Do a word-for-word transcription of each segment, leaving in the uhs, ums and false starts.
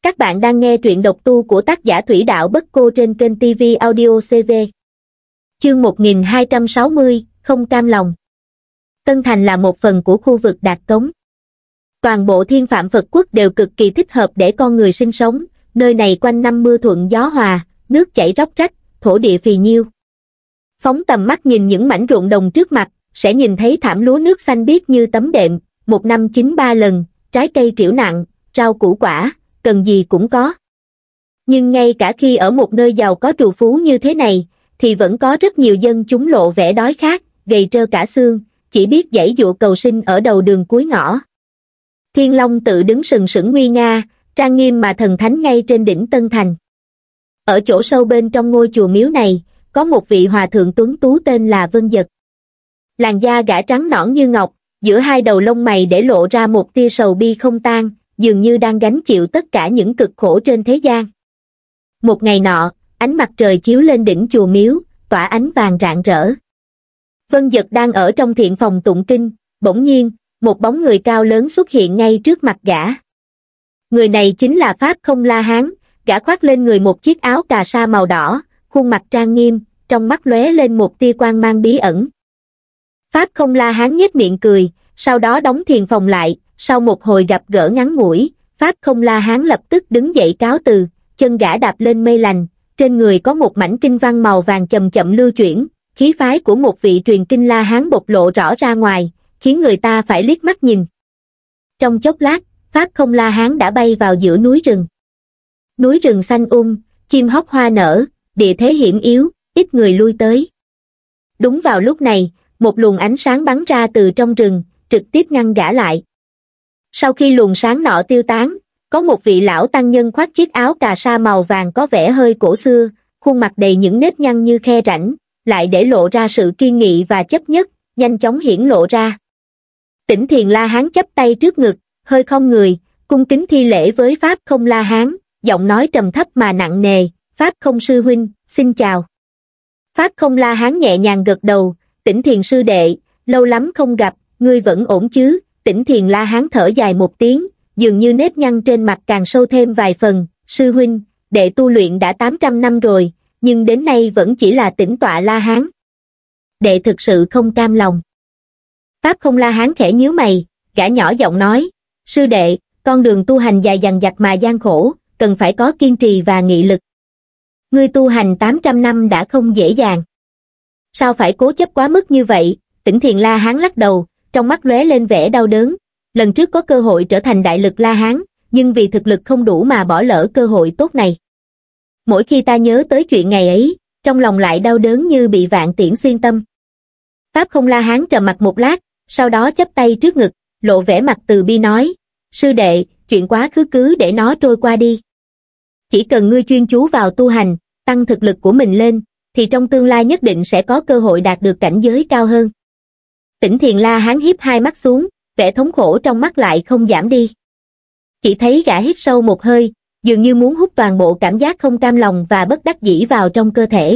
Các bạn đang nghe truyện độc tu của tác giả Thủy Đạo Bất Cô trên kênh ti vi Audio xê vê. Chương một nghìn hai trăm sáu mươi, không cam lòng. Tân Thành là một phần của khu vực Đạt Cống. Toàn bộ Thiên Phạm Phật Quốc đều cực kỳ thích hợp để con người sinh sống, nơi này quanh năm mưa thuận gió hòa, nước chảy róc rách, thổ địa phì nhiêu. Phóng tầm mắt nhìn những mảnh ruộng đồng trước mặt, sẽ nhìn thấy thảm lúa nước xanh biếc như tấm đệm, một năm chín ba lần, trái cây trĩu nặng, rau củ quả, cần gì cũng có. Nhưng ngay cả khi ở một nơi giàu có trù phú như thế này, thì vẫn có rất nhiều dân chúng lộ vẻ đói khát, gầy trơ cả xương, chỉ biết giãy giụa cầu sinh ở đầu đường cuối ngõ. Thiên Long tự đứng sừng sững nguy nga, trang nghiêm mà thần thánh ngay trên đỉnh Tân Thành. Ở chỗ sâu bên trong ngôi chùa miếu này, có một vị hòa thượng tuấn tú tên là Vân Dật. Làn da gã trắng nõn như ngọc, giữa hai đầu lông mày để lộ ra một tia sầu bi không tan, dường như đang gánh chịu tất cả những cực khổ trên thế gian. Một ngày nọ, ánh mặt trời chiếu lên đỉnh chùa miếu, tỏa ánh vàng rạng rỡ. Vân Dật đang ở trong thiện phòng tụng kinh, bỗng nhiên, một bóng người cao lớn xuất hiện ngay trước mặt gã. Người này chính là Pháp Không La Hán, gã khoác lên người một chiếc áo cà sa màu đỏ, khuôn mặt trang nghiêm, trong mắt lóe lên một tia quang mang bí ẩn. Pháp Không La Hán nhếch miệng cười, sau đó đóng thiền phòng lại. Sau một hồi gặp gỡ ngắn ngủi, Pháp Không La Hán lập tức đứng dậy cáo từ, chân gã đạp lên mây lành, trên người có một mảnh kinh văn màu vàng chậm chậm lưu chuyển, khí phái của một vị truyền kinh La Hán bộc lộ rõ ra ngoài, khiến người ta phải liếc mắt nhìn. Trong chốc lát, Pháp Không La Hán đã bay vào giữa núi rừng. Núi rừng xanh um, chim hót hoa nở, địa thế hiểm yếu, ít người lui tới. Đúng vào lúc này, một luồng ánh sáng bắn ra từ trong rừng, trực tiếp ngăn gã lại. Sau khi luồng sáng nọ tiêu tán, có một vị lão tăng nhân khoác chiếc áo cà sa màu vàng có vẻ hơi cổ xưa, khuôn mặt đầy những nếp nhăn như khe rãnh, lại để lộ ra sự kiên nghị và chấp nhất, nhanh chóng hiển lộ ra. Tỉnh Thiền La Hán chắp tay trước ngực, hơi khom người, cung kính thi lễ với Pháp Không La Hán, giọng nói trầm thấp mà nặng nề, Pháp Không sư huynh, xin chào. Pháp Không La Hán nhẹ nhàng gật đầu, Tỉnh Thiền sư đệ, lâu lắm không gặp, ngươi vẫn ổn chứ? Tỉnh Thiền La Hán thở dài một tiếng, dường như nếp nhăn trên mặt càng sâu thêm vài phần, sư huynh, đệ tu luyện đã tám trăm năm rồi, nhưng đến nay vẫn chỉ là tĩnh tọa La Hán. Đệ thực sự không cam lòng. Pháp Không La Hán khẽ nhíu mày, gã nhỏ giọng nói, sư đệ, con đường tu hành dài dằng dặc mà gian khổ, cần phải có kiên trì và nghị lực. Ngươi tu hành tám trăm năm đã không dễ dàng. Sao phải cố chấp quá mức như vậy? Tỉnh Thiền La Hán lắc đầu, trong mắt lóe lên vẻ đau đớn. Lần trước có cơ hội trở thành đại lực La Hán, nhưng vì thực lực không đủ mà bỏ lỡ cơ hội tốt này. Mỗi khi ta nhớ tới chuyện ngày ấy, trong lòng lại đau đớn như bị vạn tiễn xuyên tâm. Pháp Không La Hán trầm mặt một lát, sau đó chắp tay trước ngực, lộ vẻ mặt từ bi nói, sư đệ, chuyện quá khứ cứ để nó trôi qua đi. Chỉ cần ngươi chuyên chú vào tu hành, tăng thực lực của mình lên, thì trong tương lai nhất định sẽ có cơ hội đạt được cảnh giới cao hơn. Tỉnh Thiền La Hán hiếp hai mắt xuống, vẻ thống khổ trong mắt lại không giảm đi. Chỉ thấy gã hít sâu một hơi, dường như muốn hút toàn bộ cảm giác không cam lòng và bất đắc dĩ vào trong cơ thể.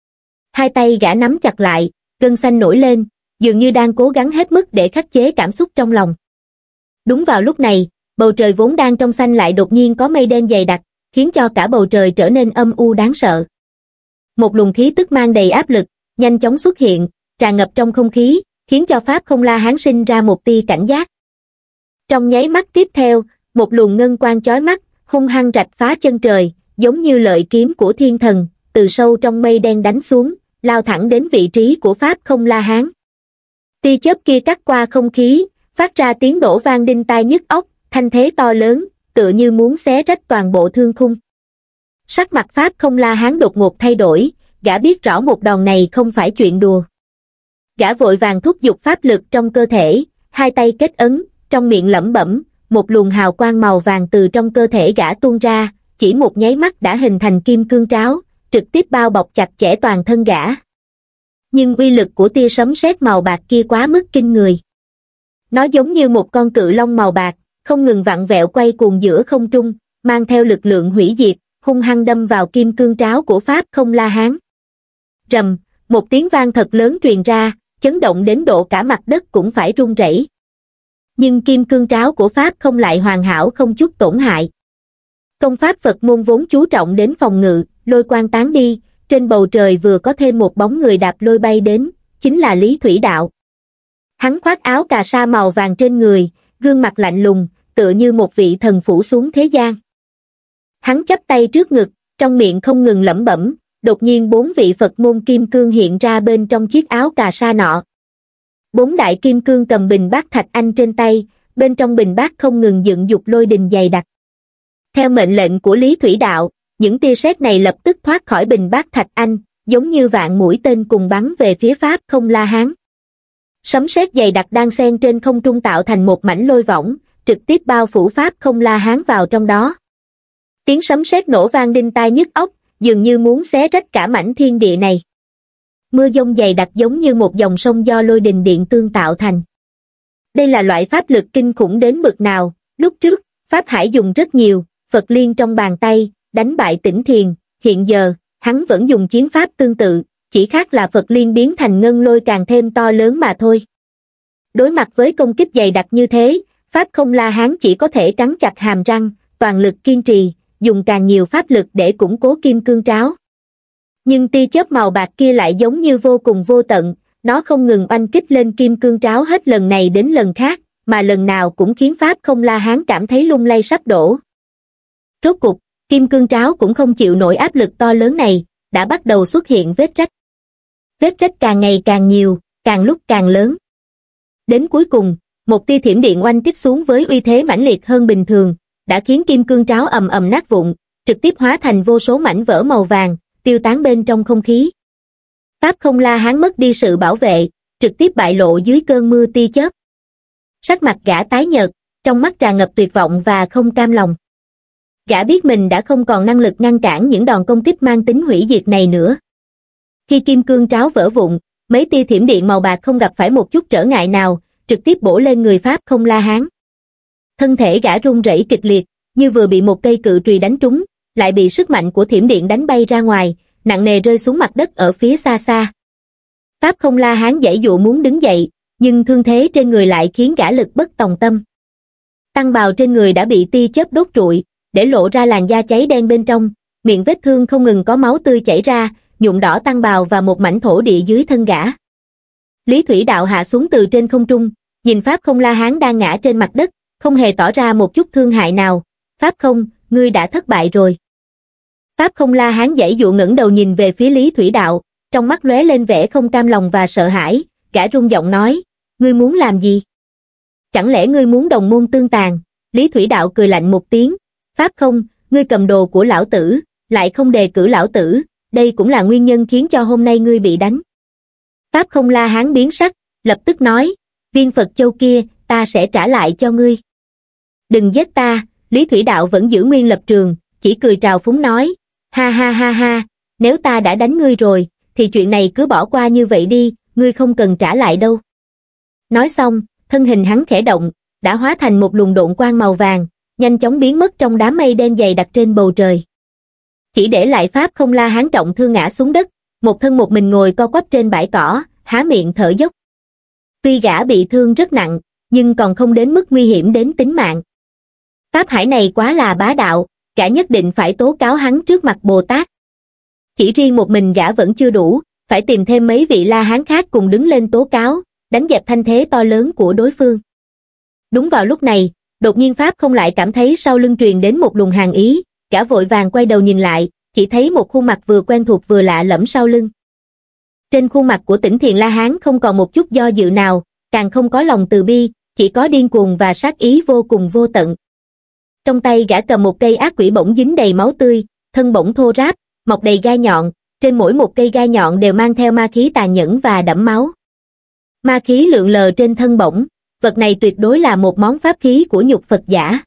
Hai tay gã nắm chặt lại, gân xanh nổi lên, dường như đang cố gắng hết mức để khắc chế cảm xúc trong lòng. Đúng vào lúc này, bầu trời vốn đang trong xanh lại đột nhiên có mây đen dày đặc, khiến cho cả bầu trời trở nên âm u đáng sợ. Một luồng khí tức mang đầy áp lực, nhanh chóng xuất hiện, tràn ngập trong không khí, khiến cho Pháp Không La Hán sinh ra một tia cảnh giác. Trong nháy mắt tiếp theo, một luồng ngân quang chói mắt, hung hăng rạch phá chân trời, giống như lợi kiếm của thiên thần, từ sâu trong mây đen đánh xuống, lao thẳng đến vị trí của Pháp Không La Hán. Tia chớp kia cắt qua không khí, phát ra tiếng nổ vang đinh tai nhức óc, thanh thế to lớn, tựa như muốn xé rách toàn bộ thương khung. Sắc mặt Pháp Không La Hán đột ngột thay đổi, gã biết rõ một đòn này không phải chuyện đùa. Gã vội vàng thúc giục pháp lực trong cơ thể, hai tay kết ấn, trong miệng lẩm bẩm, một luồng hào quang màu vàng từ trong cơ thể gã tuôn ra, chỉ một nháy mắt đã hình thành kim cương tráo, trực tiếp bao bọc chặt chẽ toàn thân gã. Nhưng uy lực của tia sấm sét màu bạc kia quá mức kinh người. Nó giống như một con cự long màu bạc, không ngừng vặn vẹo quay cuồng giữa không trung, mang theo lực lượng hủy diệt, hung hăng đâm vào kim cương tráo của Pháp Không La Hán. Rầm, một tiếng vang thật lớn truyền ra, chấn động đến độ cả mặt đất cũng phải rung rẩy. Nhưng kim cương tráo của Pháp Không lại hoàn hảo không chút tổn hại. Công pháp Phật môn vốn chú trọng đến phòng ngự, lôi quang tán đi, trên bầu trời vừa có thêm một bóng người đạp lôi bay đến, chính là Lý Thủy Đạo. Hắn khoác áo cà sa màu vàng trên người, gương mặt lạnh lùng, tựa như một vị thần phủ xuống thế gian. Hắn chắp tay trước ngực, trong miệng không ngừng lẩm bẩm, đột nhiên bốn vị Phật môn kim cương hiện ra bên trong chiếc áo cà sa nọ. Bốn đại kim cương cầm bình bát thạch anh trên tay, bên trong bình bát không ngừng dựng dục lôi đình dày đặc. Theo mệnh lệnh của Lý Thủy Đạo, những tia sét này lập tức thoát khỏi bình bát thạch anh, giống như vạn mũi tên cùng bắn về phía Pháp Không La Hán. Sấm sét dày đặc đang xen trên không trung tạo thành một mảnh lôi võng, trực tiếp bao phủ Pháp Không La Hán vào trong đó. Tiếng sấm sét nổ vang đinh tai nhức óc, dường như muốn xé rách cả mảnh thiên địa này. Mưa dông dày đặc giống như một dòng sông do lôi đình điện tương tạo thành. Đây là loại pháp lực kinh khủng đến bực nào, lúc trước, Pháp Hải dùng rất nhiều, Phật liên trong bàn tay, đánh bại Tĩnh Thiền, hiện giờ, hắn vẫn dùng chiến pháp tương tự, chỉ khác là Phật liên biến thành ngân lôi càng thêm to lớn mà thôi. Đối mặt với công kích dày đặc như thế, Pháp Không La Hán chỉ có thể cắn chặt hàm răng, toàn lực kiên trì, dùng càng nhiều pháp lực để củng cố kim cương tráo. Nhưng tia chớp màu bạc kia lại giống như vô cùng vô tận, nó không ngừng oanh kích lên kim cương tráo hết lần này đến lần khác, mà lần nào cũng khiến Pháp Không La Hán cảm thấy lung lay sắp đổ. Rốt cục, kim cương tráo cũng không chịu nổi áp lực to lớn này, đã bắt đầu xuất hiện vết rách. Vết rách càng ngày càng nhiều, càng lúc càng lớn. Đến cuối cùng, một tia thiểm điện oanh kích xuống với uy thế mãnh liệt hơn bình thường, đã khiến kim cương tráo ầm ầm nát vụn, trực tiếp hóa thành vô số mảnh vỡ màu vàng, tiêu tán bên trong không khí. Pháp Không La Hán mất đi sự bảo vệ, trực tiếp bại lộ dưới cơn mưa tia chớp. Sắc mặt gã tái nhợt, trong mắt tràn ngập tuyệt vọng và không cam lòng. Gã biết mình đã không còn năng lực ngăn cản những đòn công kích mang tính hủy diệt này nữa. Khi kim cương tráo vỡ vụn, mấy tia thiểm điện màu bạc không gặp phải một chút trở ngại nào, trực tiếp bổ lên người Pháp Không La Hán. Thân thể gã run rẩy kịch liệt, như vừa bị một cây cự trùy đánh trúng, lại bị sức mạnh của thiểm điện đánh bay ra ngoài, nặng nề rơi xuống mặt đất ở phía xa xa. Pháp Không La Hán giãy dụa muốn đứng dậy, nhưng thương thế trên người lại khiến gã lực bất tòng tâm. Tăng bào trên người đã bị tia chớp đốt trụi, để lộ ra làn da cháy đen bên trong, miệng vết thương không ngừng có máu tươi chảy ra, nhuộm đỏ tăng bào và một mảnh thổ địa dưới thân gã. Lý Thủy Đạo hạ xuống từ trên không trung, nhìn Pháp Không La Hán đang ngã trên mặt đất, không hề tỏ ra một chút thương hại nào. Pháp Không, ngươi đã thất bại rồi. Pháp Không La Hán giãy dụa ngẩng đầu nhìn về phía Lý Thủy Đạo, trong mắt lóe lên vẻ không cam lòng và sợ hãi, gã run giọng nói, ngươi muốn làm gì? Chẳng lẽ ngươi muốn đồng môn tương tàn? Lý Thủy Đạo cười lạnh một tiếng, Pháp Không, ngươi cầm đồ của lão tử, lại không đề cử lão tử, đây cũng là nguyên nhân khiến cho hôm nay ngươi bị đánh. Pháp Không La Hán biến sắc, lập tức nói, viên Phật châu kia, ta sẽ trả lại cho ngươi. Đừng giết ta. Lý Thủy Đạo vẫn giữ nguyên lập trường, chỉ cười trào phúng nói, ha ha ha ha, nếu ta đã đánh ngươi rồi, thì chuyện này cứ bỏ qua như vậy đi, ngươi không cần trả lại đâu. Nói xong, thân hình hắn khẽ động, đã hóa thành một luồng độn quang màu vàng, nhanh chóng biến mất trong đám mây đen dày đặc trên bầu trời. Chỉ để lại Pháp Không La Hán trọng thương ngã xuống đất, một thân một mình ngồi co quắp trên bãi cỏ, há miệng thở dốc. Tuy gã bị thương rất nặng, nhưng còn không đến mức nguy hiểm đến tính mạng. Pháp Hải này quá là bá đạo, gã nhất định phải tố cáo hắn trước mặt Bồ Tát. Chỉ riêng một mình gã vẫn chưa đủ, phải tìm thêm mấy vị La Hán khác cùng đứng lên tố cáo, đánh dẹp thanh thế to lớn của đối phương. Đúng vào lúc này, đột nhiên Pháp Không lại cảm thấy sau lưng truyền đến một luồng hàn ý, gã vội vàng quay đầu nhìn lại, chỉ thấy một khuôn mặt vừa quen thuộc vừa lạ lẫm sau lưng. Trên khuôn mặt của Tĩnh Thiền La Hán không còn một chút do dự nào, càng không có lòng từ bi, chỉ có điên cuồng và sát ý vô cùng vô tận. Trong tay gã cầm một cây ác quỷ bổng dính đầy máu tươi, thân bổng thô ráp, mọc đầy gai nhọn, trên mỗi một cây gai nhọn đều mang theo ma khí tàn nhẫn và đẫm máu. Ma khí lượn lờ trên thân bổng, vật này tuyệt đối là một món pháp khí của nhục Phật giả.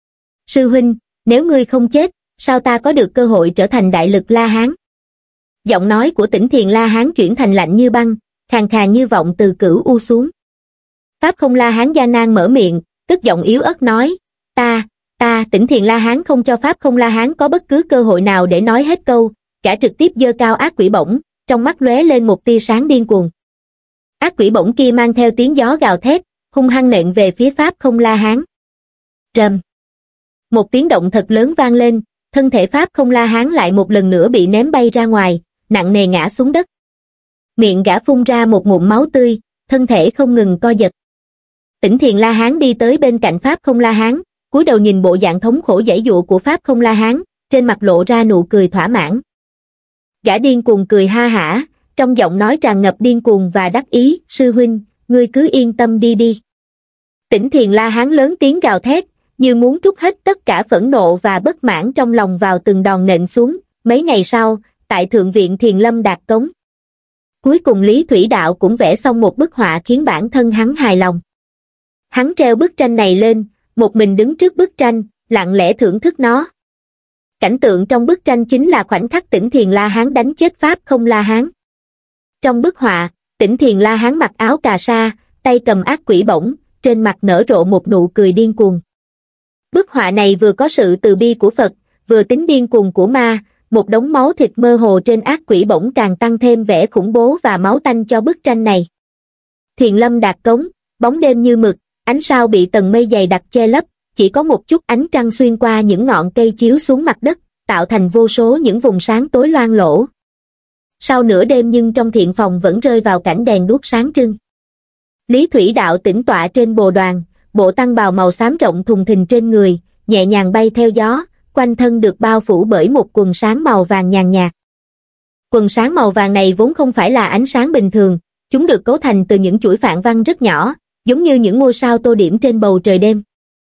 Sư huynh, nếu ngươi không chết, sao ta có được cơ hội trở thành đại lực La Hán? Giọng nói của Tĩnh Thiền La Hán chuyển thành lạnh như băng, khàn khàn như vọng từ cửu u xuống. Pháp Không La Hán gian nan mở miệng, cất giọng yếu ớt nói, ta, ta, Tĩnh Thiền La Hán không cho Pháp Không La Hán có bất cứ cơ hội nào để nói hết câu, cả trực tiếp giơ cao ác quỷ bổng, trong mắt lóe lên một tia sáng điên cuồng. Ác quỷ bổng kia mang theo tiếng gió gào thét, hung hăng nện về phía Pháp Không La Hán. Rầm. Một tiếng động thật lớn vang lên, thân thể Pháp Không La Hán lại một lần nữa bị ném bay ra ngoài, nặng nề ngã xuống đất. Miệng gã phun ra một ngụm máu tươi, thân thể không ngừng co giật. Tỉnh Thiền La Hán đi tới bên cạnh Pháp Không La Hán, cúi đầu nhìn bộ dạng thống khổ giãy giụa của Pháp Không La Hán, trên mặt lộ ra nụ cười thỏa mãn. Gã điên cuồng cười ha hả, trong giọng nói tràn ngập điên cuồng và đắc ý, sư huynh, ngươi cứ yên tâm đi đi. Tỉnh Thiền La Hán lớn tiếng gào thét, như muốn trút hết tất cả phẫn nộ và bất mãn trong lòng vào từng đòn nện xuống. Mấy ngày sau, tại Thượng viện Thiền Lâm Đạt Cống, cuối cùng Lý Thủy Đạo cũng vẽ xong một bức họa khiến bản thân hắn hài lòng. Hắn treo bức tranh này lên, một mình đứng trước bức tranh, lặng lẽ thưởng thức nó. Cảnh tượng trong bức tranh chính là khoảnh khắc Tỉnh Thiền La Hán đánh chết Pháp Không La Hán. Trong bức họa, Tỉnh Thiền La Hán mặc áo cà sa, tay cầm ác quỷ bổng, trên mặt nở rộ một nụ cười điên cuồng. Bức họa này vừa có sự từ bi của Phật, vừa tính điên cuồng của ma, một đống máu thịt mơ hồ trên ác quỷ bổng càng tăng thêm vẻ khủng bố và máu tanh cho bức tranh này. Thiền Lâm Đạt Cống, bóng đêm như mực, ánh sao bị tầng mây dày đặc che lấp, chỉ có một chút ánh trăng xuyên qua những ngọn cây chiếu xuống mặt đất, tạo thành vô số những vùng sáng tối loang lổ. Sau nửa đêm nhưng trong thiện phòng vẫn rơi vào cảnh đèn đuốc sáng trưng. Lý Thủy Đạo tĩnh tọa trên bồ đoàn, bộ tăng bào màu xám rộng thùng thình trên người, nhẹ nhàng bay theo gió, quanh thân được bao phủ bởi một quần sáng màu vàng nhàn nhạt. Quần sáng màu vàng này vốn không phải là ánh sáng bình thường, chúng được cấu thành từ những chuỗi phạn văn rất nhỏ, giống như những ngôi sao tô điểm trên bầu trời đêm.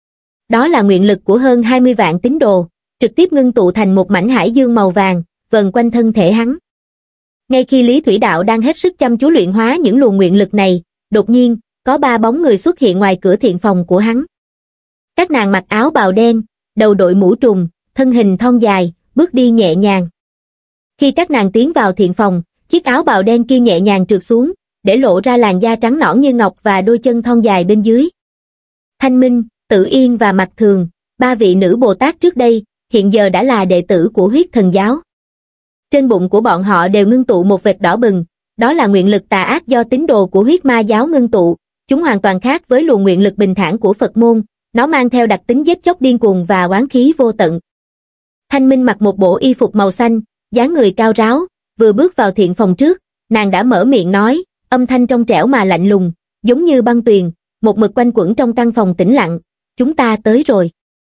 Đó là nguyện lực của hơn hai mươi vạn tín đồ, trực tiếp ngưng tụ thành một mảnh hải dương màu vàng, vần quanh thân thể hắn. Ngay khi Lý Thủy Đạo đang hết sức chăm chú luyện hóa những luồng nguyện lực này, đột nhiên, có ba bóng người xuất hiện ngoài cửa thiện phòng của hắn. Các nàng mặc áo bào đen, đầu đội mũ trùm, thân hình thon dài, bước đi nhẹ nhàng. Khi các nàng tiến vào thiện phòng, chiếc áo bào đen kia nhẹ nhàng trượt xuống, để lộ ra làn da trắng nõn như ngọc và đôi chân thon dài bên dưới. Thanh Minh, Tự Yên và Mạc Thường, ba vị nữ Bồ Tát trước đây, hiện giờ đã là đệ tử của Huyết Thần Giáo. Trên bụng của bọn họ đều ngưng tụ một vệt đỏ bừng, đó là nguyện lực tà ác do tín đồ của Huyết Ma Giáo ngưng tụ, chúng hoàn toàn khác với luồng nguyện lực bình thản của Phật môn, nó mang theo đặc tính giết chóc điên cuồng và oán khí vô tận. Thanh Minh mặc một bộ y phục màu xanh, dáng người cao ráo, vừa bước vào thiện phòng trước, nàng đã mở miệng nói, âm thanh trong trẻo mà lạnh lùng, giống như băng tuyền, một mực quanh quẩn trong căn phòng tĩnh lặng, chúng ta tới rồi.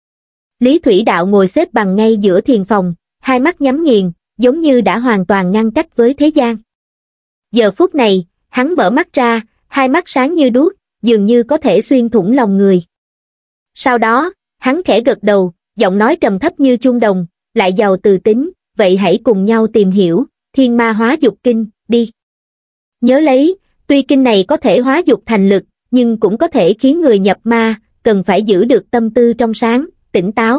Lý Thủy Đạo ngồi xếp bằng ngay giữa thiền phòng, hai mắt nhắm nghiền, giống như đã hoàn toàn ngăn cách với thế gian. Giờ phút này, hắn mở mắt ra, hai mắt sáng như đuốc, dường như có thể xuyên thủng lòng người. Sau đó, hắn khẽ gật đầu, giọng nói trầm thấp như chuông đồng, lại giàu từ tính, vậy hãy cùng nhau tìm hiểu, Thiên Ma Hóa Dục Kinh, đi. Nhớ lấy, tuy kinh này có thể hóa dục thành lực, nhưng cũng có thể khiến người nhập ma, cần phải giữ được tâm tư trong sáng, tỉnh táo.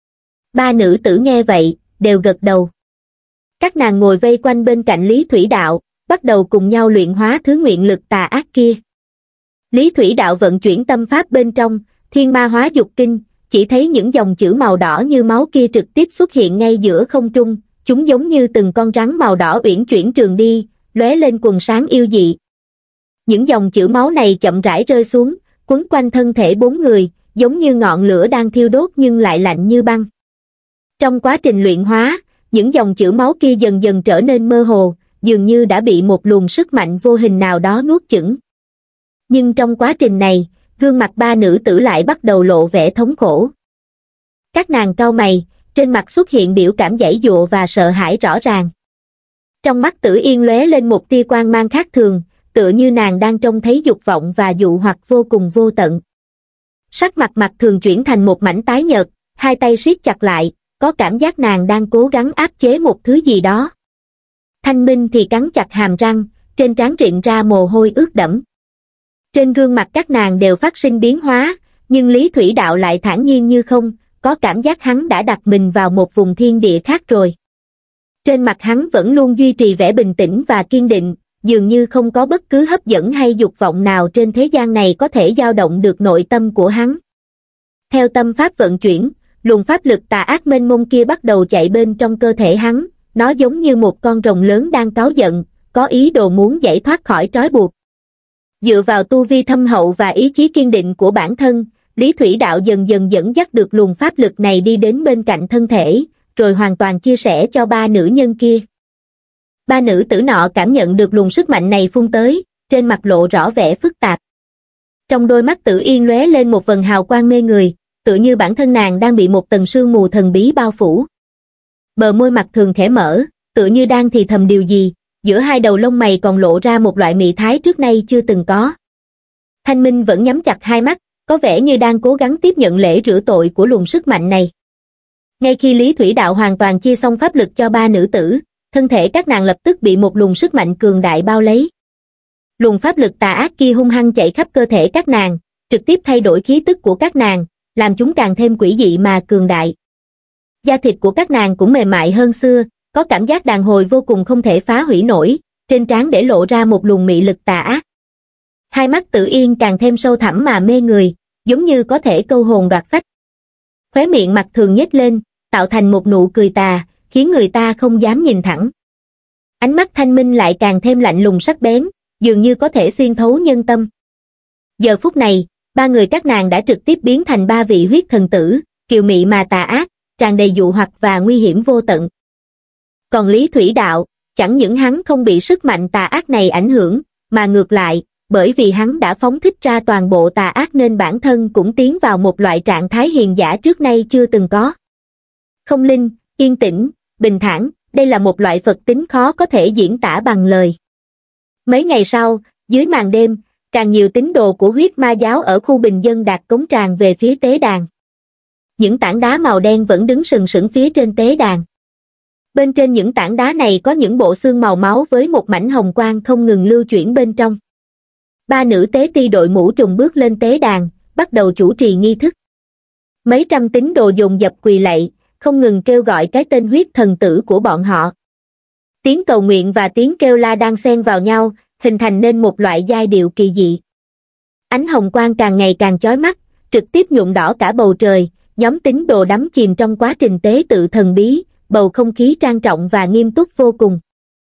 Ba nữ tử nghe vậy, đều gật đầu. Các nàng ngồi vây quanh bên cạnh Lý Thủy Đạo, bắt đầu cùng nhau luyện hóa thứ nguyện lực tà ác kia. Lý Thủy Đạo vận chuyển tâm pháp bên trong, Thiên Ma Hóa Dục Kinh, chỉ thấy những dòng chữ màu đỏ như máu kia trực tiếp xuất hiện ngay giữa không trung, chúng giống như từng con rắn màu đỏ uyển chuyển trường đi, lóe lên quần sáng yêu dị. Những dòng chữ máu này chậm rãi rơi xuống, quấn quanh thân thể bốn người, giống như ngọn lửa đang thiêu đốt nhưng lại lạnh như băng. Trong quá trình luyện hóa, những dòng chữ máu kia dần dần trở nên mơ hồ, dường như đã bị một luồng sức mạnh vô hình nào đó nuốt chửng. Nhưng trong quá trình này, gương mặt ba nữ tử lại bắt đầu lộ vẻ thống khổ. Các nàng cau mày, trên mặt xuất hiện biểu cảm giãy giụa và sợ hãi rõ ràng. Trong mắt Tử Yên lóe lên một tia quang mang khác thường, tựa như nàng đang trông thấy dục vọng và dụ hoặc vô cùng vô tận. Sắc mặt Mạc Thường chuyển thành một mảnh tái nhợt, hai tay siết chặt lại, có cảm giác nàng đang cố gắng áp chế một thứ gì đó. Thanh Minh thì cắn chặt hàm răng, trên trán rịn ra mồ hôi ướt đẫm. Trên gương mặt các nàng đều phát sinh biến hóa, nhưng Lý Thủy Đạo lại thản nhiên như không, có cảm giác hắn đã đặt mình vào một vùng thiên địa khác rồi. Trên mặt hắn vẫn luôn duy trì vẻ bình tĩnh và kiên định, dường như không có bất cứ hấp dẫn hay dục vọng nào trên thế gian này có thể dao động được nội tâm của hắn. Theo tâm pháp vận chuyển, luồng pháp lực tà ác mênh mông kia bắt đầu chạy bên trong cơ thể hắn, nó giống như một con rồng lớn đang cáu giận, có ý đồ muốn giải thoát khỏi trói buộc. Dựa vào tu vi thâm hậu và ý chí kiên định của bản thân, Lý Thủy Đạo dần dần dẫn dắt được luồng pháp lực này đi đến bên cạnh thân thể, rồi hoàn toàn chia sẻ cho ba nữ nhân kia. Ba nữ tử nọ cảm nhận được luồng sức mạnh này phun tới, trên mặt lộ rõ vẻ phức tạp. Trong đôi mắt Tử Yên lóe lên một vầng hào quang mê người, tựa như bản thân nàng đang bị một tầng sương mù thần bí bao phủ. Bờ môi mặt thường khẽ mở, tựa như đang thì thầm điều gì, giữa hai đầu lông mày còn lộ ra một loại mị thái trước nay chưa từng có. Thanh Minh vẫn nhắm chặt hai mắt, có vẻ như đang cố gắng tiếp nhận lễ rửa tội của luồng sức mạnh này. Ngay khi Lý Thủy Đạo hoàn toàn chia xong pháp lực cho ba nữ tử, thân thể các nàng lập tức bị một luồng sức mạnh cường đại bao lấy. Luồng pháp lực tà ác kia hung hăng chạy khắp cơ thể các nàng, trực tiếp thay đổi khí tức của các nàng, làm chúng càng thêm quỷ dị mà cường đại. Da thịt của các nàng cũng mềm mại hơn xưa, có cảm giác đàn hồi vô cùng không thể phá hủy nổi, trên trán để lộ ra một luồng mị lực tà ác. Hai mắt Tử Yên càng thêm sâu thẳm mà mê người, giống như có thể câu hồn đoạt phách. Khóe miệng mặt thường nhếch lên, tạo thành một nụ cười tà, khiến người ta không dám nhìn thẳng. Ánh mắt Thanh Minh lại càng thêm lạnh lùng sắc bén, dường như có thể xuyên thấu nhân tâm. Giờ phút này, ba người các nàng đã trực tiếp biến thành ba vị huyết thần tử, kiều mị mà tà ác, tràn đầy dụ hoặc và nguy hiểm vô tận. Còn Lý Thủy Đạo, chẳng những hắn không bị sức mạnh tà ác này ảnh hưởng, mà ngược lại, bởi vì hắn đã phóng thích ra toàn bộ tà ác nên bản thân cũng tiến vào một loại trạng thái hiền giả trước nay chưa từng có. Không linh, yên tĩnh, bình thản, đây là một loại Phật tính khó có thể diễn tả bằng lời. Mấy ngày sau, dưới màn đêm, càng nhiều tín đồ của huyết ma giáo ở khu bình dân đạt cống tràn về phía tế đàn. Những tảng đá màu đen vẫn đứng sừng sững phía trên tế đàn. Bên trên những tảng đá này có những bộ xương màu máu với một mảnh hồng quang không ngừng lưu chuyển bên trong. Ba nữ tế ti đội mũ trùng bước lên tế đàn, bắt đầu chủ trì nghi thức. Mấy trăm tín đồ dồn dập quỳ lạy, không ngừng kêu gọi cái tên huyết thần tử của bọn họ. Tiếng cầu nguyện và tiếng kêu la đang xen vào nhau, hình thành nên một loại giai điệu kỳ dị. Ánh hồng quang càng ngày càng chói mắt, trực tiếp nhuộm đỏ cả bầu trời, nhóm tín đồ đắm chìm trong quá trình tế tự thần bí, bầu không khí trang trọng và nghiêm túc vô cùng.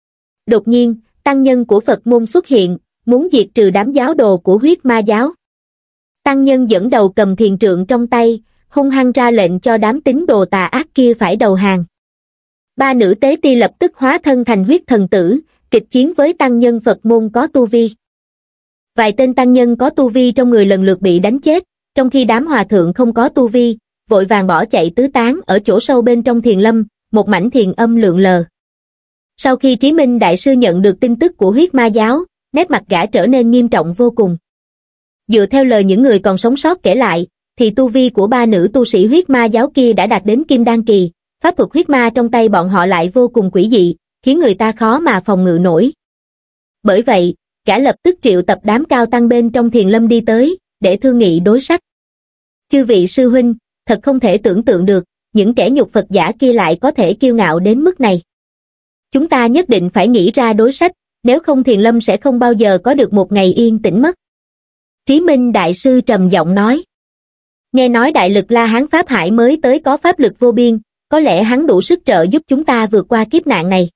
Đột nhiên, tăng nhân của Phật môn xuất hiện, muốn diệt trừ đám giáo đồ của huyết ma giáo. Tăng nhân dẫn đầu cầm thiền trượng trong tay, hung hăng ra lệnh cho đám tín đồ tà ác kia phải đầu hàng. Ba nữ tế ti lập tức hóa thân thành huyết thần tử, kịch chiến với tăng nhân Phật môn có tu vi. Vài tên tăng nhân có tu vi trong người lần lượt bị đánh chết, trong khi đám hòa thượng không có tu vi, vội vàng bỏ chạy tứ tán ở chỗ sâu bên trong thiền lâm, một mảnh thiền âm lượn lờ. Sau khi Trí Minh Đại Sư nhận được tin tức của huyết ma giáo, nét mặt gã trở nên nghiêm trọng vô cùng. Dựa theo lời những người còn sống sót kể lại, thì tu vi của ba nữ tu sĩ huyết ma giáo kia đã đạt đến kim đan kỳ, pháp thuật huyết ma trong tay bọn họ lại vô cùng quỷ dị, khiến người ta khó mà phòng ngự nổi. Bởi vậy, gã lập tức triệu tập đám cao tăng bên trong thiền lâm đi tới, để thương nghị đối sách. Chư vị sư huynh, thật không thể tưởng tượng được, những kẻ nhục Phật giả kia lại có thể kiêu ngạo đến mức này. Chúng ta nhất định phải nghĩ ra đối sách, nếu không thiền lâm sẽ không bao giờ có được một ngày yên tĩnh mất. Trí Minh Đại Sư trầm giọng nói. Nghe nói đại lực La Hán Pháp Hải mới tới có pháp lực vô biên, có lẽ hắn đủ sức trợ giúp chúng ta vượt qua kiếp nạn này.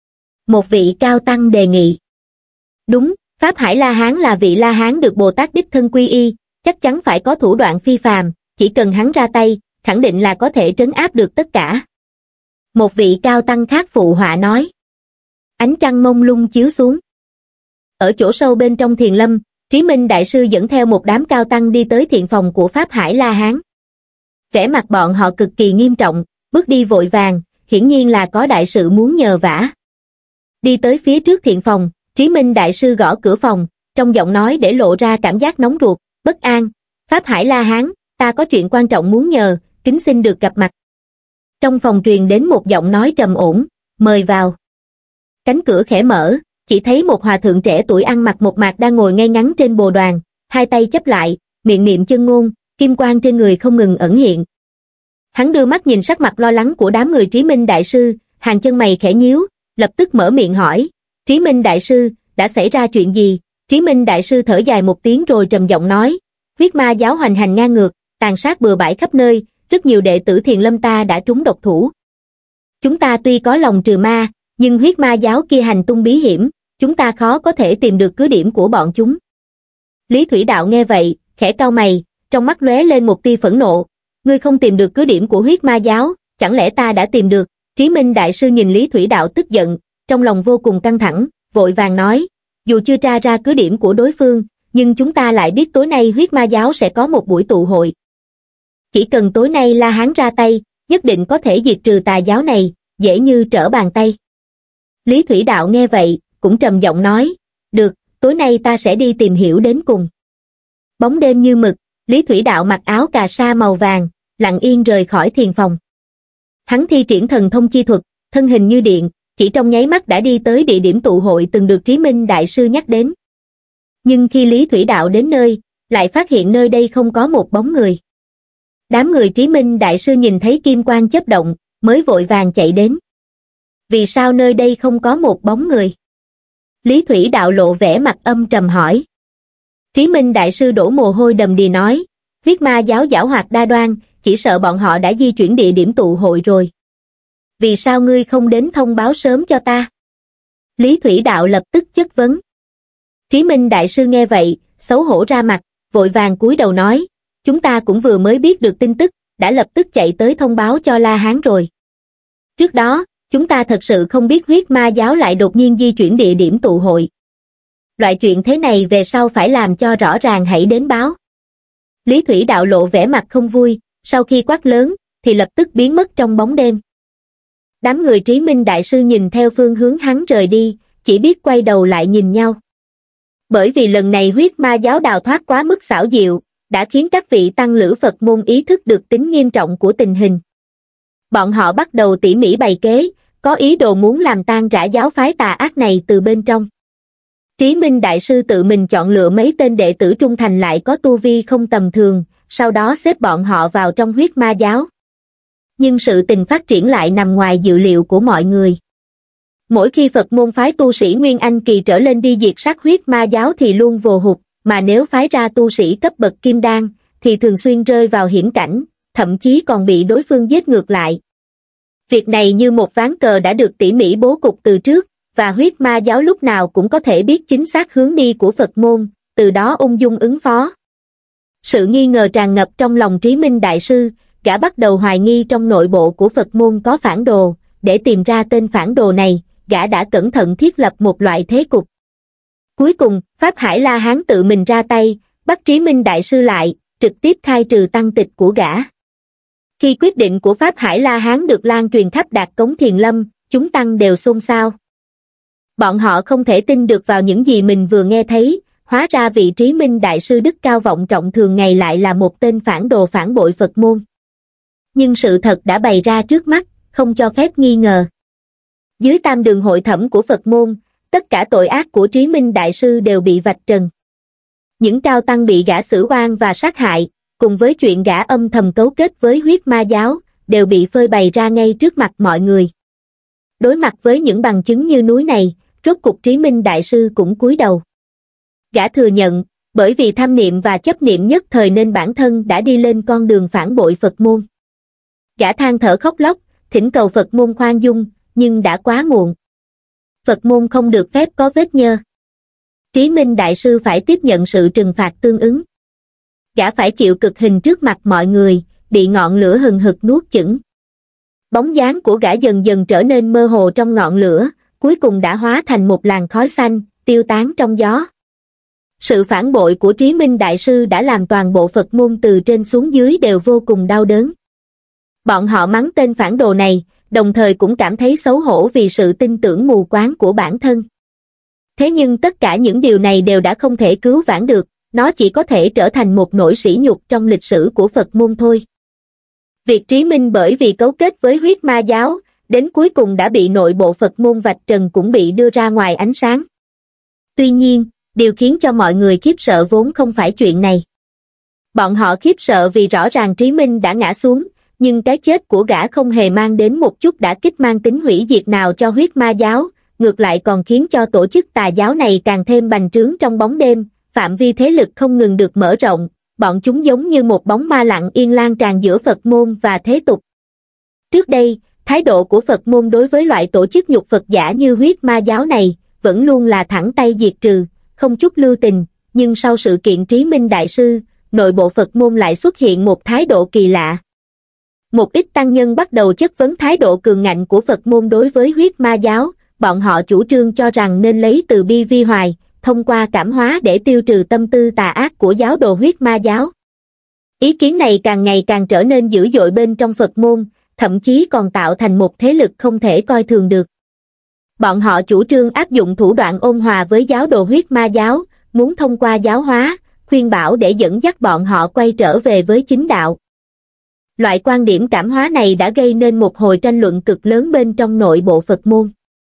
Một vị cao tăng đề nghị. Đúng, Pháp Hải La Hán là vị La Hán được Bồ Tát đích thân quy y, chắc chắn phải có thủ đoạn phi phàm, chỉ cần hắn ra tay, khẳng định là có thể trấn áp được tất cả. Một vị cao tăng khác phụ họa nói. Ánh trăng mông lung chiếu xuống. Ở chỗ sâu bên trong thiền lâm, Trí Minh Đại Sư dẫn theo một đám cao tăng đi tới thiện phòng của Pháp Hải La Hán. Vẻ mặt bọn họ cực kỳ nghiêm trọng, bước đi vội vàng, hiển nhiên là có đại sự muốn nhờ vả. Đi tới phía trước thiện phòng, Trí Minh Đại Sư gõ cửa phòng, trong giọng nói để lộ ra cảm giác nóng ruột, bất an. Pháp Hải La Hán, ta có chuyện quan trọng muốn nhờ, kính xin được gặp mặt. Trong phòng truyền đến một giọng nói trầm ổn, mời vào. Cánh cửa khẽ mở, chỉ thấy một hòa thượng trẻ tuổi ăn mặc một mạc đang ngồi ngay ngắn trên bồ đoàn, hai tay chắp lại, miệng niệm chân ngôn, kim quang trên người không ngừng ẩn hiện. Hắn đưa mắt nhìn sắc mặt lo lắng của đám người Trí Minh Đại Sư, hàng chân mày khẽ nhíu, lập tức mở miệng hỏi, Trí Minh Đại Sư, đã xảy ra chuyện gì? Trí Minh Đại Sư thở dài một tiếng rồi trầm giọng nói, huyết ma giáo hoành hành ngang ngược, tàn sát bừa bãi khắp nơi, rất nhiều đệ tử thiền lâm ta đã trúng độc thủ. Chúng ta tuy có lòng trừ ma, nhưng huyết ma giáo kia hành tung bí hiểm, chúng ta khó có thể tìm được cứ điểm của bọn chúng. Lý Thủy Đạo nghe vậy, khẽ cau mày, trong mắt lóe lên một tia phẫn nộ. Ngươi không tìm được cứ điểm của huyết ma giáo, chẳng lẽ ta đã tìm được? Trí Minh Đại Sư nhìn Lý Thủy Đạo tức giận, trong lòng vô cùng căng thẳng, vội vàng nói, dù chưa tra ra cứ điểm của đối phương, nhưng chúng ta lại biết tối nay huyết ma giáo sẽ có một buổi tụ hội. Chỉ cần tối nay La Hán ra tay, nhất định có thể diệt trừ tà giáo này, dễ như trở bàn tay. Lý Thủy Đạo nghe vậy, cũng trầm giọng nói, được, tối nay ta sẽ đi tìm hiểu đến cùng. Bóng đêm như mực, Lý Thủy Đạo mặc áo cà sa màu vàng, lặng yên rời khỏi thiền phòng. Hắn thi triển thần thông chi thuật, thân hình như điện, chỉ trong nháy mắt đã đi tới địa điểm tụ hội từng được Trí Minh Đại Sư nhắc đến. Nhưng khi Lý Thủy Đạo đến nơi, lại phát hiện nơi đây không có một bóng người. Đám người Trí Minh Đại Sư nhìn thấy kim quang chớp động, mới vội vàng chạy đến. Vì sao nơi đây không có một bóng người? Lý Thủy Đạo lộ vẻ mặt âm trầm hỏi. Trí Minh Đại Sư đổ mồ hôi đầm đìa nói, huyết ma giáo giảo hoạt đa đoan, chỉ sợ bọn họ đã di chuyển địa điểm tụ hội rồi. Vì sao ngươi không đến thông báo sớm cho ta? Lý Thủy Đạo lập tức chất vấn. Trí Minh Đại Sư nghe vậy, xấu hổ ra mặt, vội vàng cúi đầu nói, chúng ta cũng vừa mới biết được tin tức, đã lập tức chạy tới thông báo cho La Hán rồi. Trước đó, chúng ta thật sự không biết huyết ma giáo lại đột nhiên di chuyển địa điểm tụ hội. Loại chuyện thế này về sau phải làm cho rõ ràng hãy đến báo. Lý Thủy Đạo lộ vẻ mặt không vui, sau khi quát lớn, thì lập tức biến mất trong bóng đêm. Đám người Trí Minh Đại Sư nhìn theo phương hướng hắn rời đi, chỉ biết quay đầu lại nhìn nhau. Bởi vì lần này huyết ma giáo đào thoát quá mức xảo diệu, đã khiến các vị tăng lữ Phật môn ý thức được tính nghiêm trọng của tình hình. Bọn họ bắt đầu tỉ mỉ bày kế, có ý đồ muốn làm tan rã giáo phái tà ác này từ bên trong. Trí Minh Đại Sư tự mình chọn lựa mấy tên đệ tử trung thành lại có tu vi không tầm thường, sau đó xếp bọn họ vào trong huyết ma giáo. Nhưng sự tình phát triển lại nằm ngoài dự liệu của mọi người. Mỗi khi Phật môn phái tu sĩ Nguyên Anh kỳ trở lên đi diệt sát huyết ma giáo thì luôn vồ hụt, mà nếu phái ra tu sĩ cấp bậc kim đan, thì thường xuyên rơi vào hiểm cảnh, thậm chí còn bị đối phương giết ngược lại. Việc này như một ván cờ đã được tỉ mỉ bố cục từ trước, và huyết ma giáo lúc nào cũng có thể biết chính xác hướng đi của Phật môn, từ đó ung dung ứng phó. Sự nghi ngờ tràn ngập trong lòng Trí Minh Đại Sư, gã bắt đầu hoài nghi trong nội bộ của Phật môn có phản đồ, để tìm ra tên phản đồ này, gã đã cẩn thận thiết lập một loại thế cục. Cuối cùng, Pháp Hải La Hán tự mình ra tay, bắt Trí Minh Đại Sư lại, trực tiếp khai trừ tăng tịch của gã. Khi quyết định của Pháp Hải La Hán được lan truyền khắp Đạt Cống Thiền Lâm, chúng tăng đều xôn xao. Bọn họ không thể tin được vào những gì mình vừa nghe thấy, hóa ra vị Trí Minh Đại Sư đức cao vọng trọng thường ngày lại là một tên phản đồ phản bội Phật môn. Nhưng sự thật đã bày ra trước mắt, không cho phép nghi ngờ. Dưới tam đường hội thẩm của Phật môn, tất cả tội ác của Trí Minh Đại Sư đều bị vạch trần. Những cao tăng bị gã xử oan và sát hại, cùng với chuyện gã âm thầm cấu kết với huyết ma giáo, đều bị phơi bày ra ngay trước mặt mọi người. Đối mặt với những bằng chứng như núi này, rốt cục Trí Minh Đại Sư cũng cúi đầu. Gã thừa nhận, bởi vì tham niệm và chấp niệm nhất thời nên bản thân đã đi lên con đường phản bội Phật môn. Gã than thở khóc lóc, thỉnh cầu Phật môn khoan dung, nhưng đã quá muộn. Phật môn không được phép có vết nhơ. Trí Minh Đại Sư phải tiếp nhận sự trừng phạt tương ứng. Gã phải chịu cực hình trước mặt mọi người, bị ngọn lửa hừng hực nuốt chửng. Bóng dáng của gã dần dần trở nên mơ hồ trong ngọn lửa, cuối cùng đã hóa thành một làn khói xanh, tiêu tán trong gió. Sự phản bội của Trí Minh Đại Sư đã làm toàn bộ Phật môn từ trên xuống dưới đều vô cùng đau đớn. Bọn họ mắng tên phản đồ này, đồng thời cũng cảm thấy xấu hổ vì sự tin tưởng mù quáng của bản thân. Thế nhưng tất cả những điều này đều đã không thể cứu vãn được, nó chỉ có thể trở thành một nỗi sỉ nhục trong lịch sử của Phật môn thôi. Việc Trí Minh bởi vì cấu kết với huyết ma giáo, đến cuối cùng đã bị nội bộ Phật môn vạch trần cũng bị đưa ra ngoài ánh sáng. Tuy nhiên, điều khiến cho mọi người khiếp sợ vốn không phải chuyện này. Bọn họ khiếp sợ vì rõ ràng Trí Minh đã ngã xuống, nhưng cái chết của gã không hề mang đến một chút đả kích mang tính hủy diệt nào cho huyết ma giáo, ngược lại còn khiến cho tổ chức tà giáo này càng thêm bành trướng trong bóng đêm, phạm vi thế lực không ngừng được mở rộng, bọn chúng giống như một bóng ma lặng yên lan tràn giữa Phật môn và thế tục. Trước đây, thái độ của Phật môn đối với loại tổ chức nhục Phật giả như huyết ma giáo này, vẫn luôn là thẳng tay diệt trừ, không chút lưu tình, nhưng sau sự kiện Trí Minh Đại Sư, nội bộ Phật môn lại xuất hiện một thái độ kỳ lạ. Một ít tăng nhân bắt đầu chất vấn thái độ cường ngạnh của Phật môn đối với huyết ma giáo, bọn họ chủ trương cho rằng nên lấy từ bi vi hoài, thông qua cảm hóa để tiêu trừ tâm tư tà ác của giáo đồ huyết ma giáo. Ý kiến này càng ngày càng trở nên dữ dội bên trong Phật môn, thậm chí còn tạo thành một thế lực không thể coi thường được. Bọn họ chủ trương áp dụng thủ đoạn ôn hòa với giáo đồ huyết ma giáo, muốn thông qua giáo hóa, khuyên bảo để dẫn dắt bọn họ quay trở về với chính đạo. Loại quan điểm cảm hóa này đã gây nên một hồi tranh luận cực lớn bên trong nội bộ Phật môn.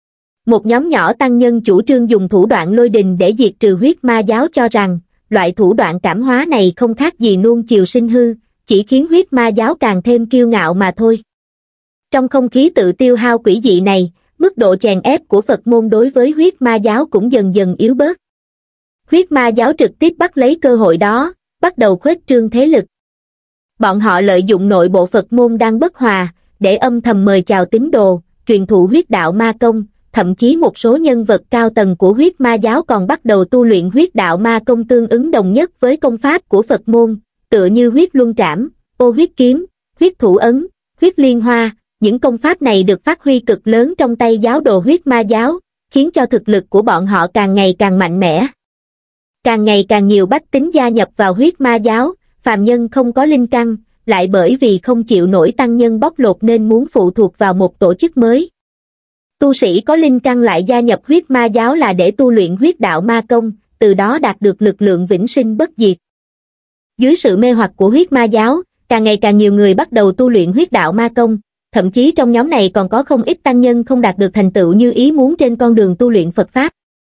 Một nhóm nhỏ tăng nhân chủ trương dùng thủ đoạn lôi đình để diệt trừ huyết ma giáo, cho rằng loại thủ đoạn cảm hóa này không khác gì nuông chiều sinh hư, chỉ khiến huyết ma giáo càng thêm kiêu ngạo mà thôi. Trong không khí tự tiêu hao quỷ dị này, mức độ chèn ép của Phật môn đối với huyết ma giáo cũng dần dần yếu bớt. Huyết ma giáo trực tiếp bắt lấy cơ hội đó, bắt đầu khuếch trương thế lực. Bọn họ lợi dụng nội bộ Phật môn đang bất hòa, để âm thầm mời chào tín đồ, truyền thụ huyết đạo ma công, thậm chí một số nhân vật cao tầng của huyết ma giáo còn bắt đầu tu luyện huyết đạo ma công tương ứng đồng nhất với công pháp của Phật môn, tựa như huyết luân trảm, ô huyết kiếm, huyết thủ ấn, huyết liên hoa. Những công pháp này được phát huy cực lớn trong tay giáo đồ huyết ma giáo, khiến cho thực lực của bọn họ càng ngày càng mạnh mẽ. Càng ngày càng nhiều bách tính gia nhập vào huyết ma giáo, phàm nhân không có linh căn, lại bởi vì không chịu nổi tăng nhân bóc lột nên muốn phụ thuộc vào một tổ chức mới. Tu sĩ có linh căn lại gia nhập huyết ma giáo là để tu luyện huyết đạo ma công, từ đó đạt được lực lượng vĩnh sinh bất diệt. Dưới sự mê hoặc của huyết ma giáo, càng ngày càng nhiều người bắt đầu tu luyện huyết đạo ma công, thậm chí trong nhóm này còn có không ít tăng nhân không đạt được thành tựu như ý muốn trên con đường tu luyện Phật Pháp.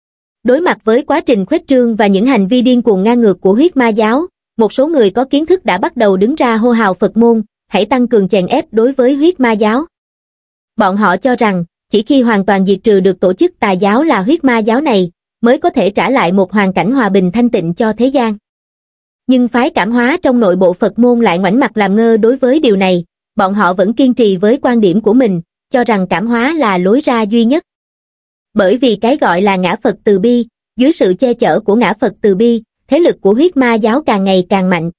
Đối mặt với quá trình khuếch trương và những hành vi điên cuồng ngang ngược của huyết ma giáo, một số người có kiến thức đã bắt đầu đứng ra hô hào Phật môn, hãy tăng cường chèn ép đối với huyết ma giáo. Bọn họ cho rằng, chỉ khi hoàn toàn diệt trừ được tổ chức tà giáo là huyết ma giáo này, mới có thể trả lại một hoàn cảnh hòa bình thanh tịnh cho thế gian. Nhưng phái cảm hóa trong nội bộ Phật môn lại ngoảnh mặt làm ngơ đối với điều này, bọn họ vẫn kiên trì với quan điểm của mình, cho rằng cảm hóa là lối ra duy nhất. Bởi vì cái gọi là ngã Phật từ bi, dưới sự che chở của ngã Phật từ bi, thế lực của huyết ma giáo càng ngày càng mạnh.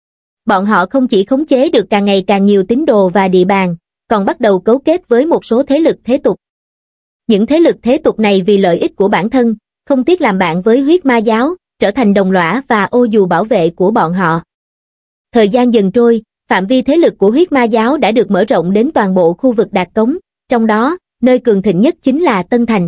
Bọn họ không chỉ khống chế được càng ngày càng nhiều tín đồ và địa bàn, còn bắt đầu cấu kết với một số thế lực thế tục. Những thế lực thế tục này vì lợi ích của bản thân, không tiếc làm bạn với huyết ma giáo, trở thành đồng lõa và ô dù bảo vệ của bọn họ. Thời gian dần trôi, phạm vi thế lực của huyết ma giáo đã được mở rộng đến toàn bộ khu vực Đạt Cống, trong đó, nơi cường thịnh nhất chính là Tân Thành.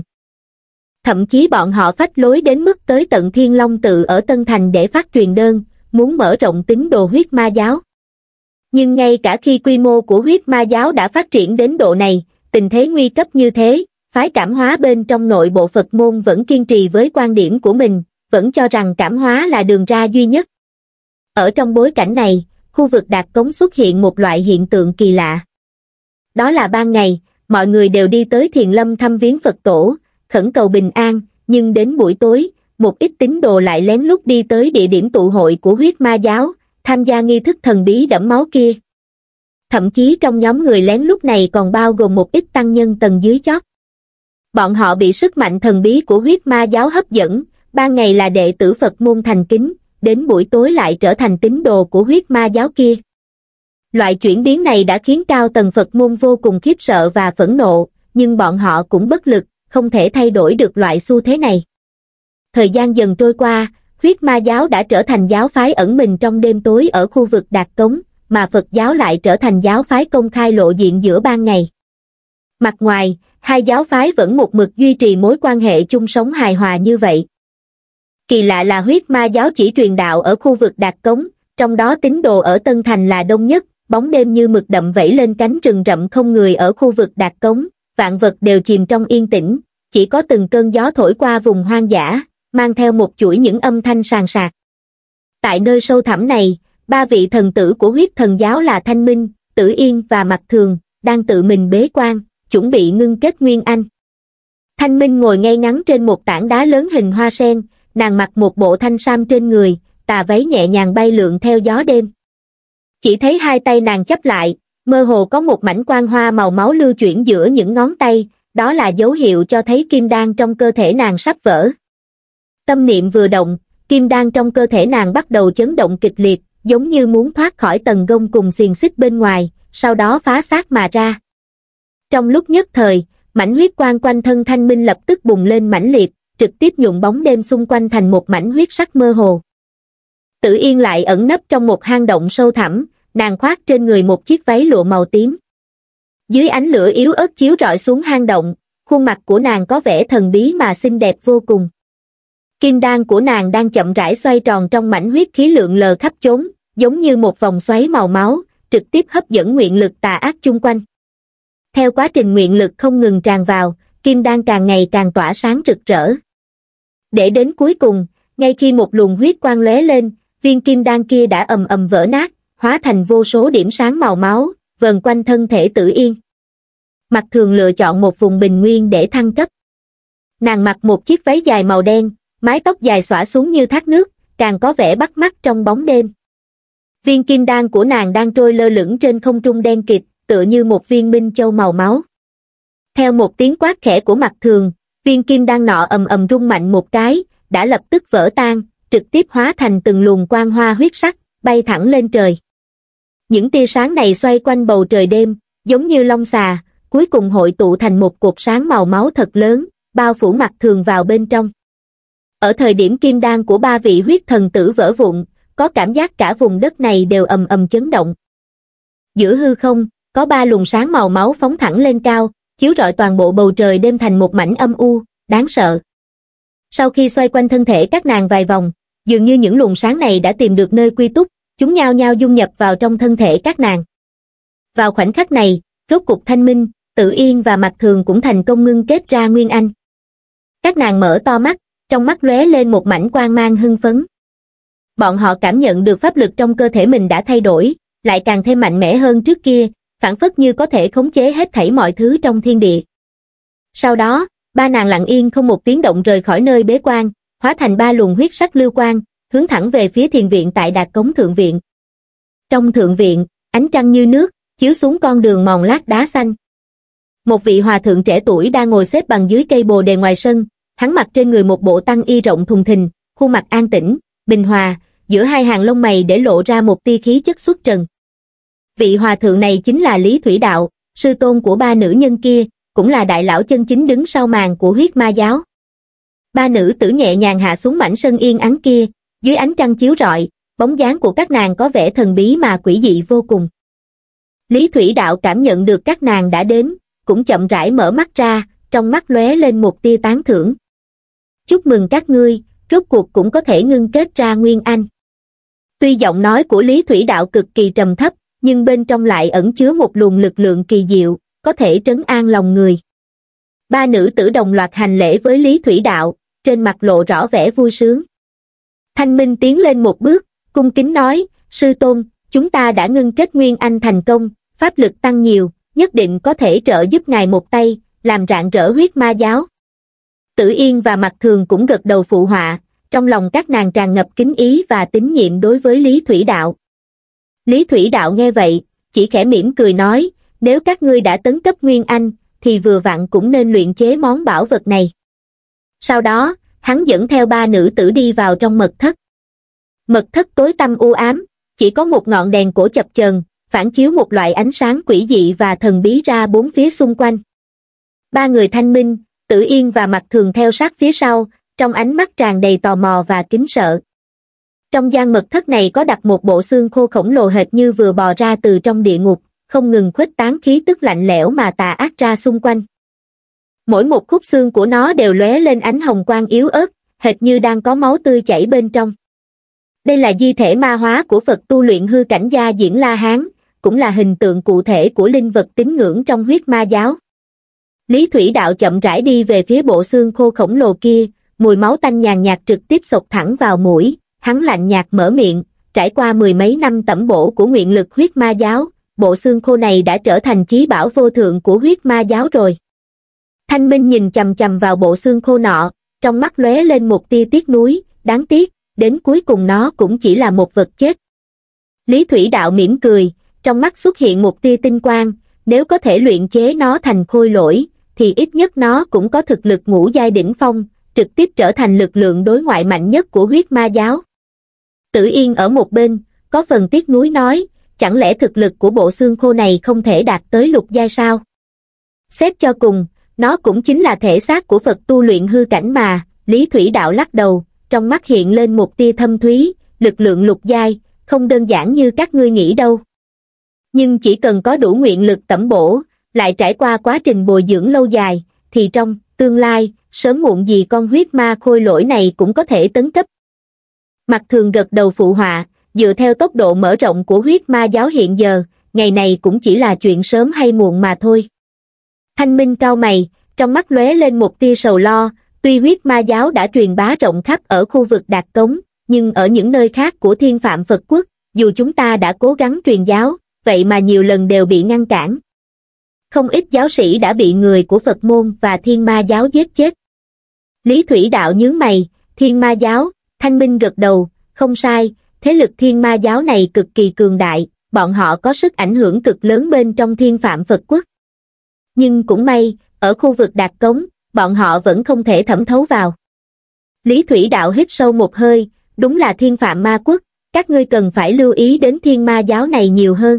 Thậm chí bọn họ phách lối đến mức tới tận Thiên Long Tự ở Tân Thành để phát truyền đơn, muốn mở rộng tín đồ huyết ma giáo. Nhưng ngay cả khi quy mô của huyết ma giáo đã phát triển đến độ này, tình thế nguy cấp như thế, phái cảm hóa bên trong nội bộ Phật môn vẫn kiên trì với quan điểm của mình, vẫn cho rằng cảm hóa là đường ra duy nhất. Ở trong bối cảnh này, khu vực Đạt Cống xuất hiện một loại hiện tượng kỳ lạ. Đó là ban ngày, mọi người đều đi tới Thiền Lâm thăm viếng Phật tổ, khẩn cầu bình an, nhưng đến buổi tối, một ít tín đồ lại lén lút đi tới địa điểm tụ hội của huyết ma giáo, tham gia nghi thức thần bí đẫm máu kia. Thậm chí trong nhóm người lén lút này còn bao gồm một ít tăng nhân tầng dưới chót. Bọn họ bị sức mạnh thần bí của huyết ma giáo hấp dẫn, ban ngày là đệ tử Phật môn thành kính, đến buổi tối lại trở thành tín đồ của huyết ma giáo kia. Loại chuyển biến này đã khiến cao tầng Phật môn vô cùng khiếp sợ và phẫn nộ, nhưng bọn họ cũng bất lực, không thể thay đổi được loại xu thế này. Thời gian dần trôi qua, huyết ma giáo đã trở thành giáo phái ẩn mình trong đêm tối ở khu vực Đạt Cống, mà Phật giáo lại trở thành giáo phái công khai lộ diện giữa ban ngày. Mặt ngoài, hai giáo phái vẫn một mực duy trì mối quan hệ chung sống hài hòa như vậy. Kỳ lạ là huyết ma giáo chỉ truyền đạo ở khu vực Đạt Cống, trong đó tín đồ ở Tân Thành là đông nhất, bóng đêm như mực đậm vẫy lên cánh rừng rậm không người ở khu vực Đạt Cống, vạn vật đều chìm trong yên tĩnh, chỉ có từng cơn gió thổi qua vùng hoang dã, mang theo một chuỗi những âm thanh sàn sạc. Tại nơi sâu thẳm này, ba vị thần tử của huyết thần giáo là Thanh Minh, Tử Yên và Mặc Thường, đang tự mình bế quan, chuẩn bị ngưng kết nguyên anh. Thanh Minh ngồi ngay ngắn trên một tảng đá lớn hình hoa sen, nàng mặc một bộ thanh sam trên người, tà váy nhẹ nhàng bay lượn theo gió đêm. Chỉ thấy hai tay nàng chắp lại, mơ hồ có một mảnh quang hoa màu máu lưu chuyển giữa những ngón tay, đó là dấu hiệu cho thấy kim đan trong cơ thể nàng sắp vỡ. Tâm niệm vừa động, kim đan trong cơ thể nàng bắt đầu chấn động kịch liệt, giống như muốn thoát khỏi tầng gông cùng xiềng xích bên ngoài, sau đó phá xác mà ra. Trong lúc nhất thời, mảnh huyết quang quanh thân Thanh Minh lập tức bùng lên mãnh liệt, trực tiếp nhuộm bóng đêm xung quanh thành một mảnh huyết sắc mơ hồ. Tử Yên lại ẩn nấp trong một hang động sâu thẳm, nàng khoác trên người một chiếc váy lụa màu tím. Dưới ánh lửa yếu ớt chiếu rọi xuống hang động, khuôn mặt của nàng có vẻ thần bí mà xinh đẹp vô cùng. Kim đan của nàng đang chậm rãi xoay tròn trong mảnh huyết khí lượn lờ khắp chốn, giống như một vòng xoáy màu máu, trực tiếp hấp dẫn nguyện lực tà ác chung quanh. Theo quá trình nguyện lực không ngừng tràn vào, kim đan càng ngày càng tỏa sáng rực rỡ. Để đến cuối cùng, ngay khi một luồng huyết quang lóe lên, viên kim đan kia đã ầm ầm vỡ nát, hóa thành vô số điểm sáng màu máu, vờn quanh thân thể Tử Yên. Mặc Thường lựa chọn một vùng bình nguyên để thăng cấp. Nàng mặc một chiếc váy dài màu đen, mái tóc dài xõa xuống như thác nước, càng có vẻ bắt mắt trong bóng đêm. Viên kim đan của nàng đang trôi lơ lửng trên không trung đen kịt, tựa như một viên minh châu màu máu. Theo một tiếng quát khẽ của Mặc Thường, viên kim đan nọ ầm ầm rung mạnh một cái, đã lập tức vỡ tan, trực tiếp hóa thành từng luồng quang hoa huyết sắc, bay thẳng lên trời. Những tia sáng này xoay quanh bầu trời đêm, giống như long xà, cuối cùng hội tụ thành một cột sáng màu máu thật lớn, bao phủ Mặc Thường vào bên trong. Ở thời điểm kim đan của ba vị huyết thần tử vỡ vụn, có cảm giác cả vùng đất này đều ầm ầm chấn động. Giữa hư không, có ba luồng sáng màu máu phóng thẳng lên cao, chiếu rọi toàn bộ bầu trời đêm thành một mảnh âm u, đáng sợ. Sau khi xoay quanh thân thể các nàng vài vòng, dường như những luồng sáng này đã tìm được nơi quy túc, chúng nhao nhao dung nhập vào trong thân thể các nàng. Vào khoảnh khắc này, rốt cục Thanh Minh, Tử Yên và Mặc Thường cũng thành công ngưng kết ra Nguyên Anh. Các nàng mở to mắt, trong mắt lóe lên một mảnh quang mang hưng phấn. Bọn họ cảm nhận được pháp lực trong cơ thể mình đã thay đổi, lại càng thêm mạnh mẽ hơn trước kia, phảng phất như có thể khống chế hết thảy mọi thứ trong thiên địa. Sau đó, ba nàng lặng yên không một tiếng động rời khỏi nơi bế quan, hóa thành ba luồng huyết sắc lưu quang, hướng thẳng về phía thiền viện tại Đạt Cống Thượng Viện. Trong thượng viện, ánh trăng như nước, chiếu xuống con đường mòn lát đá xanh. Một vị hòa thượng trẻ tuổi đang ngồi xếp bằng dưới cây bồ đề ngoài sân, hắn mặc trên người một bộ tăng y rộng thùng thình, khuôn mặt an tĩnh, bình hòa, giữa hai hàng lông mày để lộ ra một tia khí chất xuất trần. Vị hòa thượng này chính là Lý Thủy Đạo, sư tôn của ba nữ nhân kia, cũng là đại lão chân chính đứng sau màn của huyết ma giáo. Ba nữ tử nhẹ nhàng hạ xuống mảnh sân yên ắng kia, dưới ánh trăng chiếu rọi, bóng dáng của các nàng có vẻ thần bí mà quỷ dị vô cùng. Lý Thủy Đạo cảm nhận được các nàng đã đến, cũng chậm rãi mở mắt ra, trong mắt lóe lên một tia tán thưởng. Chúc mừng các ngươi, rốt cuộc cũng có thể ngưng kết ra Nguyên Anh. Tuy giọng nói của Lý Thủy Đạo cực kỳ trầm thấp, nhưng bên trong lại ẩn chứa một luồng lực lượng kỳ diệu, có thể trấn an lòng người. Ba nữ tử đồng loạt hành lễ với Lý Thủy Đạo, trên mặt lộ rõ vẻ vui sướng. Thanh Minh tiến lên một bước, cung kính nói, sư tôn, chúng ta đã ngưng kết Nguyên Anh thành công, pháp lực tăng nhiều, nhất định có thể trợ giúp ngài một tay, làm rạng rỡ huyết ma giáo. Tử Yên và Mặc Thường cũng gật đầu phụ họa, trong lòng các nàng tràn ngập kính ý và tín nhiệm đối với Lý Thủy Đạo. Lý Thủy Đạo nghe vậy, chỉ khẽ mỉm cười nói, nếu các ngươi đã tấn cấp Nguyên Anh, thì vừa vặn cũng nên luyện chế món bảo vật này. Sau đó, hắn dẫn theo ba nữ tử đi vào trong mật thất. Mật thất tối tăm u ám, chỉ có một ngọn đèn cổ chập chờn, phản chiếu một loại ánh sáng quỷ dị và thần bí ra bốn phía xung quanh. Ba người Thanh Minh, Tử Yên và Mặc Thường theo sát phía sau, trong ánh mắt tràn đầy tò mò và kính sợ. Trong gian mật thất này có đặt một bộ xương khô khổng lồ hệt như vừa bò ra từ trong địa ngục, không ngừng khuếch tán khí tức lạnh lẽo mà tà ác ra xung quanh. Mỗi một khúc xương của nó đều lóe lên ánh hồng quang yếu ớt, hệt như đang có máu tươi chảy bên trong. Đây là di thể ma hóa của Phật tu luyện hư cảnh gia Diễn La Hán, cũng là hình tượng cụ thể của linh vật tín ngưỡng trong huyết ma giáo. Lý Thủy Đạo chậm rãi đi về phía bộ xương khô khổng lồ kia, mùi máu tanh nhàn nhạt trực tiếp xộc thẳng vào mũi, hắn lạnh nhạt mở miệng, trải qua mười mấy năm tẩm bổ của nguyện lực huyết ma giáo, bộ xương khô này đã trở thành chí bảo vô thượng của huyết ma giáo rồi. Thanh Minh nhìn chằm chằm vào bộ xương khô nọ, trong mắt lóe lên một tia tiếc nuối, đáng tiếc, đến cuối cùng nó cũng chỉ là một vật chết. Lý Thủy Đạo mỉm cười, trong mắt xuất hiện một tia tinh quang, nếu có thể luyện chế nó thành khôi lỗi, thì ít nhất nó cũng có thực lực ngũ giai đỉnh phong, trực tiếp trở thành lực lượng đối ngoại mạnh nhất của huyết ma giáo. Tử Yên ở một bên, có phần tiếc nuối nói, chẳng lẽ thực lực của bộ xương khô này không thể đạt tới lục giai sao? Xét cho cùng, nó cũng chính là thể xác của Phật tu luyện hư cảnh mà. Lý Thủy Đạo lắc đầu, trong mắt hiện lên một tia thâm thúy, lực lượng lục giai, không đơn giản như các ngươi nghĩ đâu. Nhưng chỉ cần có đủ nguyện lực tẩm bổ, lại trải qua quá trình bồi dưỡng lâu dài, thì trong tương lai, sớm muộn gì con huyết ma khôi lỗi này cũng có thể tấn cấp. Mặt Thường gật đầu phụ họa, dựa theo tốc độ mở rộng của huyết ma giáo hiện giờ, ngày này cũng chỉ là chuyện sớm hay muộn mà thôi. Thanh Minh cau mày, trong mắt lóe lên một tia sầu lo, tuy huyết ma giáo đã truyền bá rộng khắp ở khu vực Đạt Cống, nhưng ở những nơi khác của Thiên Phạm Phật Quốc, dù chúng ta đã cố gắng truyền giáo, vậy mà nhiều lần đều bị ngăn cản. Không ít giáo sĩ đã bị người của Phật môn và Thiên Ma giáo giết chết. Lý Thủy Đạo nhướng mày, Thiên Ma giáo, Thanh Minh gật đầu, không sai, thế lực Thiên Ma giáo này cực kỳ cường đại, bọn họ có sức ảnh hưởng cực lớn bên trong Thiên Phạm Phật Quốc. Nhưng cũng may, ở khu vực Đạt Cống, bọn họ vẫn không thể thẩm thấu vào. Lý Thủy Đạo hít sâu một hơi, đúng là Thiên Phạm Ma Quốc, các ngươi cần phải lưu ý đến Thiên Ma giáo này nhiều hơn.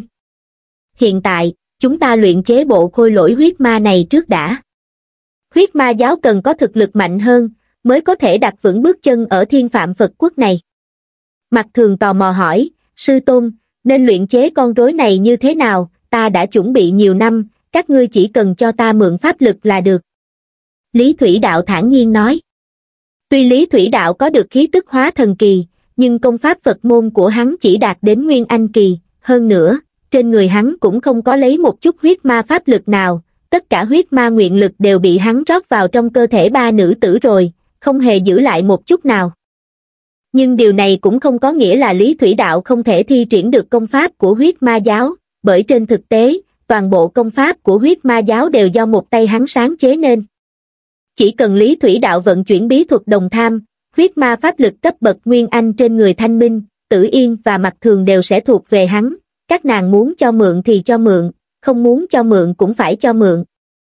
Hiện tại, chúng ta luyện chế bộ khôi lỗi huyết ma này trước đã. Huyết ma giáo cần có thực lực mạnh hơn, mới có thể đặt vững bước chân ở Thiên Phạm Phật Quốc này. Mặt Thường tò mò hỏi, sư tôn, nên luyện chế con rối này như thế nào, ta đã chuẩn bị nhiều năm, các ngươi chỉ cần cho ta mượn pháp lực là được. Lý Thủy Đạo thản nhiên nói. Tuy Lý Thủy Đạo có được khí tức hóa thần kỳ, nhưng công pháp Phật môn của hắn chỉ đạt đến Nguyên Anh kỳ, hơn nữa, trên người hắn cũng không có lấy một chút huyết ma pháp lực nào, tất cả huyết ma nguyện lực đều bị hắn rót vào trong cơ thể ba nữ tử rồi, không hề giữ lại một chút nào. Nhưng điều này cũng không có nghĩa là Lý Thủy Đạo không thể thi triển được công pháp của huyết ma giáo, bởi trên thực tế, toàn bộ công pháp của huyết ma giáo đều do một tay hắn sáng chế nên. Chỉ cần Lý Thủy Đạo vận chuyển bí thuật đồng tham, huyết ma pháp lực cấp bậc Nguyên Anh trên người Thanh Minh, Tử Yên và Mặt Thường đều sẽ thuộc về hắn, các nàng muốn cho mượn thì cho mượn, không muốn cho mượn cũng phải cho mượn.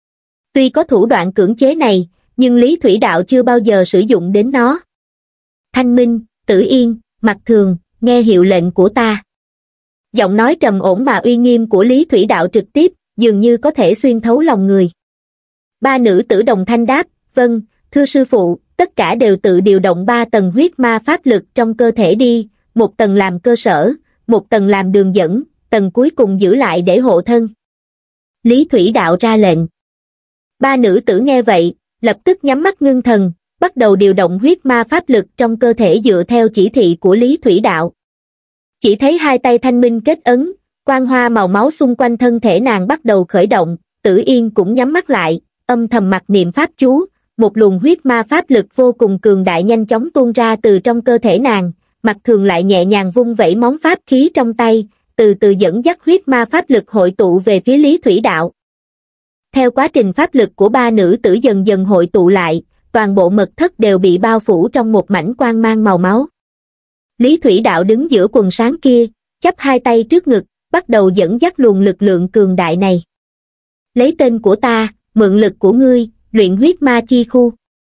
Tuy có thủ đoạn cưỡng chế này, nhưng Lý Thủy Đạo chưa bao giờ sử dụng đến nó. Thanh Minh, Tử Yên, Mặt Thường, nghe hiệu lệnh của ta. Giọng nói trầm ổn mà uy nghiêm của Lý Thủy Đạo trực tiếp, dường như có thể xuyên thấu lòng người. Ba nữ tử đồng thanh đáp, vâng, thưa sư phụ, tất cả đều tự điều động ba tầng huyết ma pháp lực trong cơ thể đi, một tầng làm cơ sở, một tầng làm đường dẫn, tầng cuối cùng giữ lại để hộ thân. Lý Thủy Đạo ra lệnh. Ba nữ tử nghe vậy, lập tức nhắm mắt ngưng thần, bắt đầu điều động huyết ma pháp lực trong cơ thể dựa theo chỉ thị của Lý Thủy Đạo. Chỉ thấy hai tay Thanh Minh kết ấn, quang hoa màu máu xung quanh thân thể nàng bắt đầu khởi động, Tử Yên cũng nhắm mắt lại, âm thầm mặc niệm pháp chú, một luồng huyết ma pháp lực vô cùng cường đại nhanh chóng tuôn ra từ trong cơ thể nàng, Mặt Thường lại nhẹ nhàng vung vẩy món pháp khí trong tay, từ từ dẫn dắt huyết ma pháp lực hội tụ về phía Lý Thủy Đạo. Theo quá trình pháp lực của ba nữ tử dần dần hội tụ lại, toàn bộ mật thất đều bị bao phủ trong một mảnh quang mang màu máu. Lý Thủy Đạo đứng giữa quần sáng kia, chắp hai tay trước ngực, bắt đầu dẫn dắt luồng lực lượng cường đại này. Lấy tên của ta, mượn lực của ngươi, luyện huyết ma chi khu.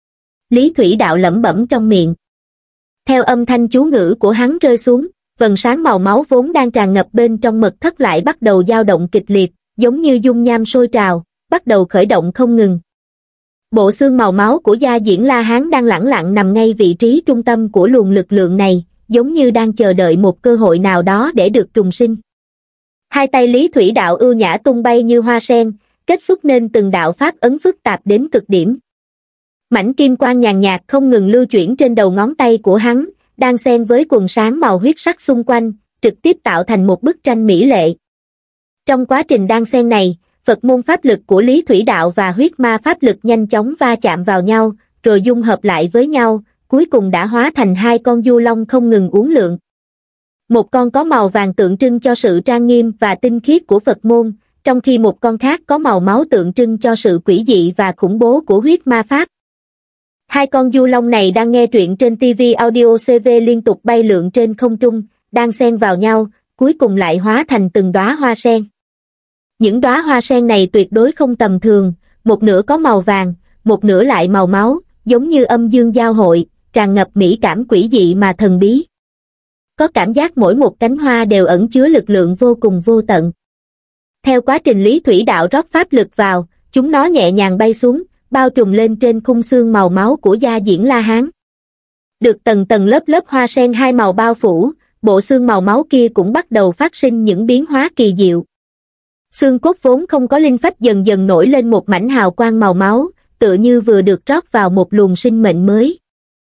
Lý Thủy Đạo lẩm bẩm trong miệng. Theo âm thanh chú ngữ của hắn rơi xuống, vầng sáng màu máu vốn đang tràn ngập bên trong mật thất lại bắt đầu dao động kịch liệt, giống như dung nham sôi trào, bắt đầu khởi động không ngừng. Bộ xương màu máu của Gia Diễn La Hán đang lẳng lặng nằm ngay vị trí trung tâm của luồng lực lượng này, giống như đang chờ đợi một cơ hội nào đó để được trùng sinh. Hai tay Lý Thủy Đạo ưu nhã tung bay như hoa sen, kết xuất nên từng đạo pháp ấn phức tạp đến cực điểm. Mảnh kim quang nhàn nhạt không ngừng lưu chuyển trên đầu ngón tay của hắn, đang xen với quần sáng màu huyết sắc xung quanh, trực tiếp tạo thành một bức tranh mỹ lệ. Trong quá trình đan xen này, Phật môn pháp lực của Lý Thủy Đạo và huyết ma pháp lực nhanh chóng va chạm vào nhau, rồi dung hợp lại với nhau, cuối cùng đã hóa thành hai con du long không ngừng uốn lượn. Một con có màu vàng tượng trưng cho sự trang nghiêm và tinh khiết của Phật môn, trong khi một con khác có màu máu tượng trưng cho sự quỷ dị và khủng bố của huyết ma pháp. Hai con du long này đang nghe truyện trên ti vi Audio xê vê liên tục bay lượn trên không trung, đang xen vào nhau, cuối cùng lại hóa thành từng đóa hoa sen. Những đóa hoa sen này tuyệt đối không tầm thường, một nửa có màu vàng, một nửa lại màu máu, giống như âm dương giao hội, tràn ngập mỹ cảm quỷ dị mà thần bí. Có cảm giác mỗi một cánh hoa đều ẩn chứa lực lượng vô cùng vô tận. Theo quá trình lý thủy đạo rót pháp lực vào, chúng nó nhẹ nhàng bay xuống, bao trùm lên trên khung xương màu máu của gia diễn La Hán. Được tầng tầng lớp lớp hoa sen hai màu bao phủ, bộ xương màu máu kia cũng bắt đầu phát sinh những biến hóa kỳ diệu. Xương cốt vốn không có linh phách dần dần nổi lên một mảnh hào quang màu máu, tựa như vừa được rót vào một luồng sinh mệnh mới.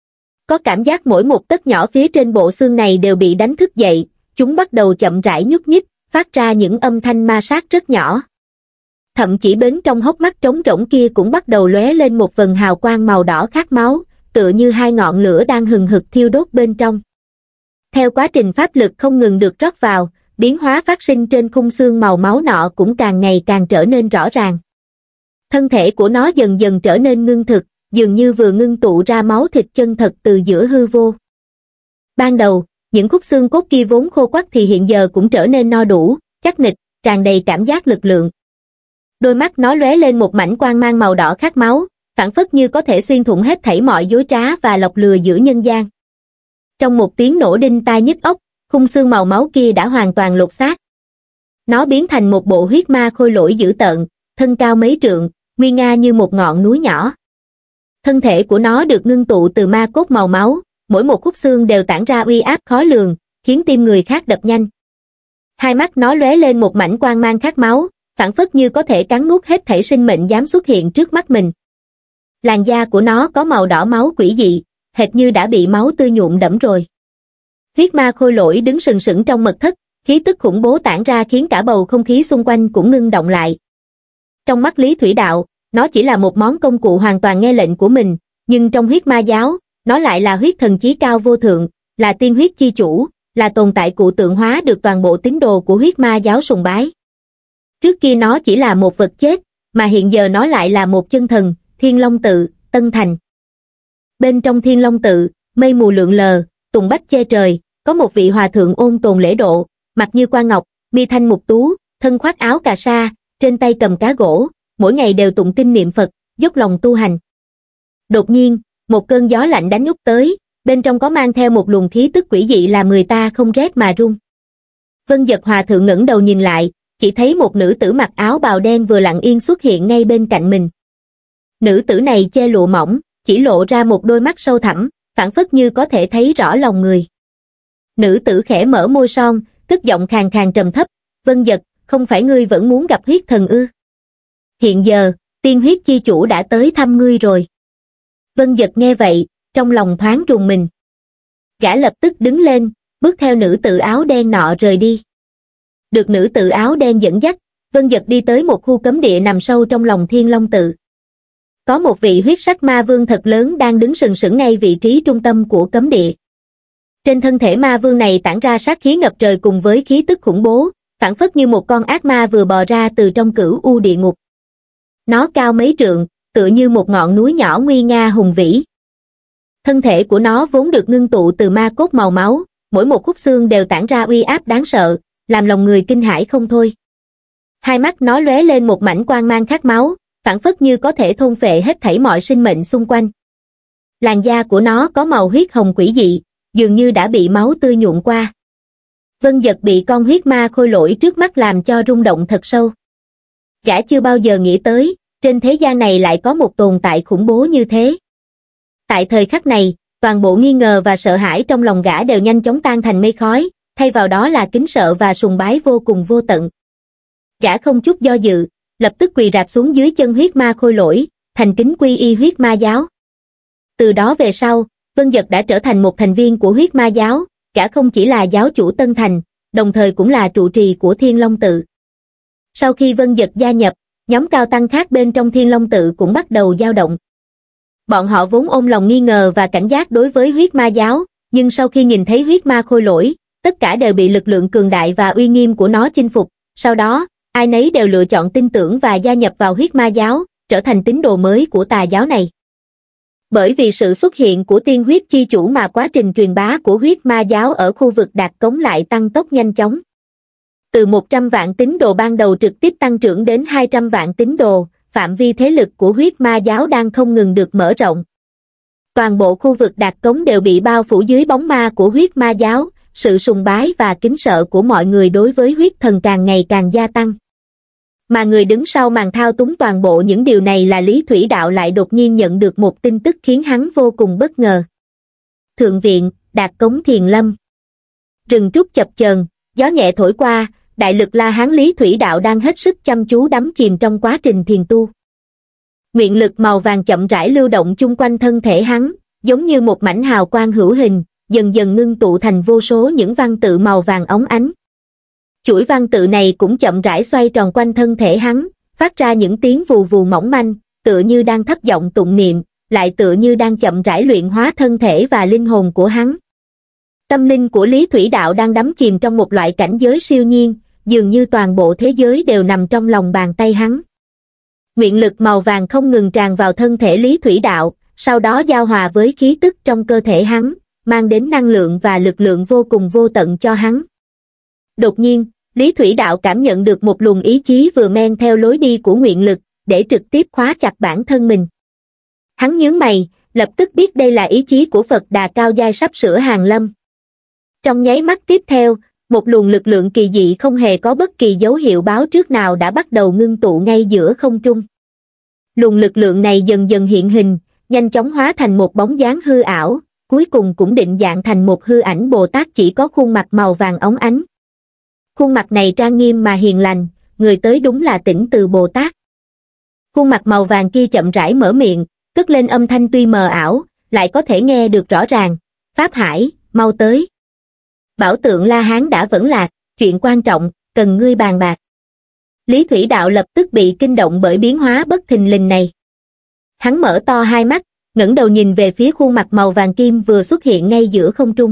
Có cảm giác mỗi một tấc nhỏ phía trên bộ xương này đều bị đánh thức dậy, chúng bắt đầu chậm rãi nhúc nhích, phát ra những âm thanh ma sát rất nhỏ. Thậm chí bên trong hốc mắt trống rỗng kia cũng bắt đầu lóe lên một vầng hào quang màu đỏ khát máu, tựa như hai ngọn lửa đang hừng hực thiêu đốt bên trong. Theo quá trình pháp lực không ngừng được rót vào, biến hóa phát sinh trên khung xương màu máu nọ cũng càng ngày càng trở nên rõ ràng. Thân thể của nó dần dần trở nên ngưng thực, dường như vừa ngưng tụ ra máu thịt chân thật từ giữa hư vô. Ban đầu, những khúc xương cốt kia vốn khô quắt thì hiện giờ cũng trở nên no đủ, chắc nịch, tràn đầy cảm giác lực lượng. Đôi mắt nó lóe lên một mảnh quang mang màu đỏ khát máu, phảng phất như có thể xuyên thủng hết thảy mọi dối trá và lọc lừa giữa nhân gian. Trong một tiếng nổ đinh tai nhức óc, khung xương màu máu kia đã hoàn toàn lột xác. Nó biến thành một bộ huyết ma khôi lỗi dữ tợn, thân cao mấy trượng, nguy nga như một ngọn núi nhỏ. Thân thể của nó được ngưng tụ từ ma cốt màu máu, mỗi một khúc xương đều tản ra uy áp khó lường, khiến tim người khác đập nhanh. Hai mắt nó lóe lên một mảnh quang mang khát máu, phảng phất như có thể cắn nuốt hết thảy sinh mệnh dám xuất hiện trước mắt mình. Làn da của nó có màu đỏ máu quỷ dị, hệt như đã bị máu tươi nhuộm đẫm rồi. Huyết ma khôi lỗi đứng sừng sững trong mật thất, khí tức khủng bố tản ra khiến cả bầu không khí xung quanh cũng ngưng động lại. Trong mắt Lý Thủy Đạo, nó chỉ là một món công cụ hoàn toàn nghe lệnh của mình, nhưng trong huyết ma giáo, nó lại là huyết thần chí cao vô thượng, là tiên huyết chi chủ, là tồn tại cụ tượng hóa được toàn bộ tín đồ của huyết ma giáo sùng bái. Trước kia nó chỉ là một vật chết, mà hiện giờ nó lại là một chân thần, Thiên Long Tự, Tân Thành. Bên trong Thiên Long Tự, mây mù lượn lờ, tùng bách che trời, có một vị hòa thượng ôn tồn lễ độ, mặt như quan ngọc, mi thanh mục tú, thân khoác áo cà sa, trên tay cầm cá gỗ, mỗi ngày đều tụng kinh niệm Phật, dốc lòng tu hành. Đột nhiên, một cơn gió lạnh đánh úp tới, bên trong có mang theo một luồng khí tức quỷ dị làm người ta không rét mà run. Vân Dật hòa thượng ngẩng đầu nhìn lại, chỉ thấy một nữ tử mặc áo bào đen vừa lặng yên xuất hiện ngay bên cạnh mình. Nữ tử này che lụa mỏng, chỉ lộ ra một đôi mắt sâu thẳm, phảng phất như có thể thấy rõ lòng người. Nữ tử khẽ mở môi son, cất giọng khàn khàn trầm thấp, "Vân Dật, không phải ngươi vẫn muốn gặp huyết thần ư? Hiện giờ, tiên huyết chi chủ đã tới thăm ngươi rồi." Vân Dật nghe vậy, trong lòng thoáng rùng mình. Gã lập tức đứng lên, bước theo nữ tử áo đen nọ rời đi. Được nữ tử áo đen dẫn dắt, Vân Dật đi tới một khu cấm địa nằm sâu trong lòng Thiên Long Tự. Có một vị huyết sắc ma vương thật lớn đang đứng sừng sững ngay vị trí trung tâm của cấm địa. Trên thân thể ma vương này tản ra sát khí ngập trời cùng với khí tức khủng bố, phảng phất như một con ác ma vừa bò ra từ trong cửu u địa ngục. Nó cao mấy trượng, tựa như một ngọn núi nhỏ nguy nga hùng vĩ. Thân thể của nó vốn được ngưng tụ từ ma cốt màu máu, mỗi một khúc xương đều tản ra uy áp đáng sợ, làm lòng người kinh hãi không thôi. Hai mắt nó lóe lên một mảnh quang mang khát máu, phảng phất như có thể thôn phệ hết thảy mọi sinh mệnh xung quanh. Làn da của nó có màu huyết hồng quỷ dị, dường như đã bị máu tươi nhuộm qua. Vân Dật bị con huyết ma khôi lỗi trước mắt làm cho rung động thật sâu. Gã chưa bao giờ nghĩ tới, trên thế gian này lại có một tồn tại khủng bố như thế. Tại thời khắc này, toàn bộ nghi ngờ và sợ hãi trong lòng gã đều nhanh chóng tan thành mây khói, thay vào đó là kính sợ và sùng bái vô cùng vô tận. Gã không chút do dự, lập tức quỳ rạp xuống dưới chân huyết ma khôi lỗi, thành kính quy y huyết ma giáo. Từ đó về sau, Vân Dật đã trở thành một thành viên của huyết ma giáo, gã không chỉ là giáo chủ Tân Thành, đồng thời cũng là trụ trì của Thiên Long Tự. Sau khi Vân Dật gia nhập, nhóm cao tăng khác bên trong Thiên Long Tự cũng bắt đầu dao động. Bọn họ vốn ôm lòng nghi ngờ và cảnh giác đối với huyết ma giáo, nhưng sau khi nhìn thấy huyết ma khôi lỗi, tất cả đều bị lực lượng cường đại và uy nghiêm của nó chinh phục. Sau đó, ai nấy đều lựa chọn tin tưởng và gia nhập vào huyết ma giáo, trở thành tín đồ mới của tà giáo này. Bởi vì sự xuất hiện của tiên huyết chi chủ mà quá trình truyền bá của huyết ma giáo ở khu vực Đạt Cống lại tăng tốc nhanh chóng. Từ một trăm vạn tín đồ ban đầu trực tiếp tăng trưởng đến hai trăm vạn tín đồ, phạm vi thế lực của huyết ma giáo đang không ngừng được mở rộng. Toàn bộ khu vực Đạt Cống đều bị bao phủ dưới bóng ma của huyết ma giáo, sự sùng bái và kính sợ của mọi người đối với huyết thần càng ngày càng gia tăng. Mà người đứng sau màn thao túng toàn bộ những điều này là Lý Thủy Đạo lại đột nhiên nhận được một tin tức khiến hắn vô cùng bất ngờ. Thượng viện, Đạt Cống Thiền Lâm. Rừng trúc chập chờn, gió nhẹ thổi qua, đại lực La Hán Lý Thủy Đạo đang hết sức chăm chú đắm chìm trong quá trình thiền tu. Nguyện lực màu vàng chậm rãi lưu động chung quanh thân thể hắn, giống như một mảnh hào quang hữu hình, dần dần ngưng tụ thành vô số những văn tự màu vàng óng ánh. Chuỗi văn tự này cũng chậm rãi xoay tròn quanh thân thể hắn, phát ra những tiếng vù vù mỏng manh, tựa như đang thấp giọng tụng niệm, lại tựa như đang chậm rãi luyện hóa thân thể và linh hồn của hắn. Tâm linh của Lý Thủy Đạo đang đắm chìm trong một loại cảnh giới siêu nhiên, dường như toàn bộ thế giới đều nằm trong lòng bàn tay hắn. Nguyện lực màu vàng không ngừng tràn vào thân thể Lý Thủy Đạo, sau đó giao hòa với khí tức trong cơ thể hắn, mang đến năng lượng và lực lượng vô cùng vô tận cho hắn. Đột nhiên, Lý Thủy Đạo cảm nhận được một luồng ý chí vừa men theo lối đi của nguyện lực, để trực tiếp khóa chặt bản thân mình. Hắn nhướng mày, lập tức biết đây là ý chí của Phật Đà cao giai sắp sửa hàng lâm. Trong nháy mắt tiếp theo, một luồng lực lượng kỳ dị không hề có bất kỳ dấu hiệu báo trước nào đã bắt đầu ngưng tụ ngay giữa không trung. Luồng lực lượng này dần dần hiện hình, nhanh chóng hóa thành một bóng dáng hư ảo, cuối cùng cũng định dạng thành một hư ảnh Bồ Tát chỉ có khuôn mặt màu vàng óng ánh. Khuôn mặt này trang nghiêm mà hiền lành, người tới đúng là Tỉnh Từ Bồ Tát. Khuôn mặt màu vàng kia chậm rãi mở miệng, cất lên âm thanh tuy mờ ảo, lại có thể nghe được rõ ràng. Pháp Hải, mau tới. Bảo tượng La Hán đã vẫn lạc, chuyện quan trọng, cần ngươi bàn bạc. Lý Thủy Đạo lập tức bị kinh động bởi biến hóa bất thình lình này. Hắn mở to hai mắt, ngẩng đầu nhìn về phía khuôn mặt màu vàng kim vừa xuất hiện ngay giữa không trung.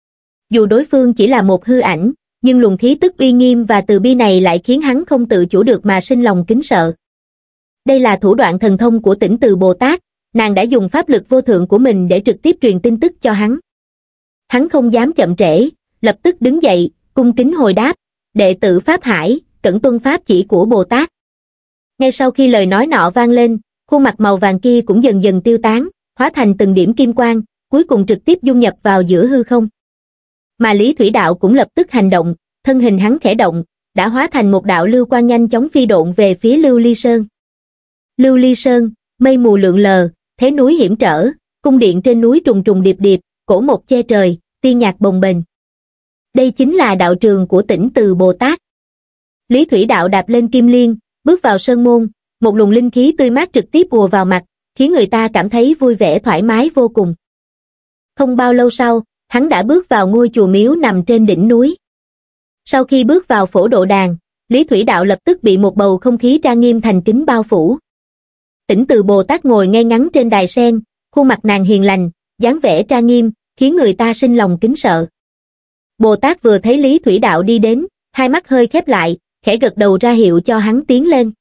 Dù đối phương chỉ là một hư ảnh, nhưng luồng khí tức uy nghiêm và từ bi này lại khiến hắn không tự chủ được mà sinh lòng kính sợ. Đây là thủ đoạn thần thông của Tỉnh Từ Bồ Tát, nàng đã dùng pháp lực vô thượng của mình để trực tiếp truyền tin tức cho hắn. Hắn không dám chậm trễ, lập tức đứng dậy, cung kính hồi đáp, đệ tử Pháp Hải, cẩn tuân pháp chỉ của Bồ Tát. Ngay sau khi lời nói nọ vang lên, khuôn mặt màu vàng kia cũng dần dần tiêu tán, hóa thành từng điểm kim quang, cuối cùng trực tiếp dung nhập vào giữa hư không. Mà Lý Thủy Đạo cũng lập tức hành động, thân hình hắn khẽ động, đã hóa thành một đạo lưu quang nhanh chóng phi độn về phía Lưu Ly Sơn. Lưu Ly Sơn, mây mù lượn lờ, thế núi hiểm trở, cung điện trên núi trùng trùng điệp điệp, cổ mộc che trời, tiên nhạc bồng bềnh. Đây chính là đạo trường của Tỉnh Từ Bồ Tát. Lý Thủy Đạo đạp lên kim liên, bước vào sơn môn, một luồng linh khí tươi mát trực tiếp ùa vào mặt, khiến người ta cảm thấy vui vẻ thoải mái vô cùng. Không bao lâu sau, hắn đã bước vào ngôi chùa miếu nằm trên đỉnh núi. Sau khi bước vào phổ độ đàn, Lý Thủy Đạo lập tức bị một bầu không khí trang nghiêm thành kính bao phủ. Tỉnh Từ Bồ Tát ngồi ngay ngắn trên đài sen, khuôn mặt nàng hiền lành, dáng vẻ trang nghiêm, khiến người ta sinh lòng kính sợ. Bồ Tát vừa thấy Lý Thủy Đạo đi đến, hai mắt hơi khép lại, khẽ gật đầu ra hiệu cho hắn tiến lên.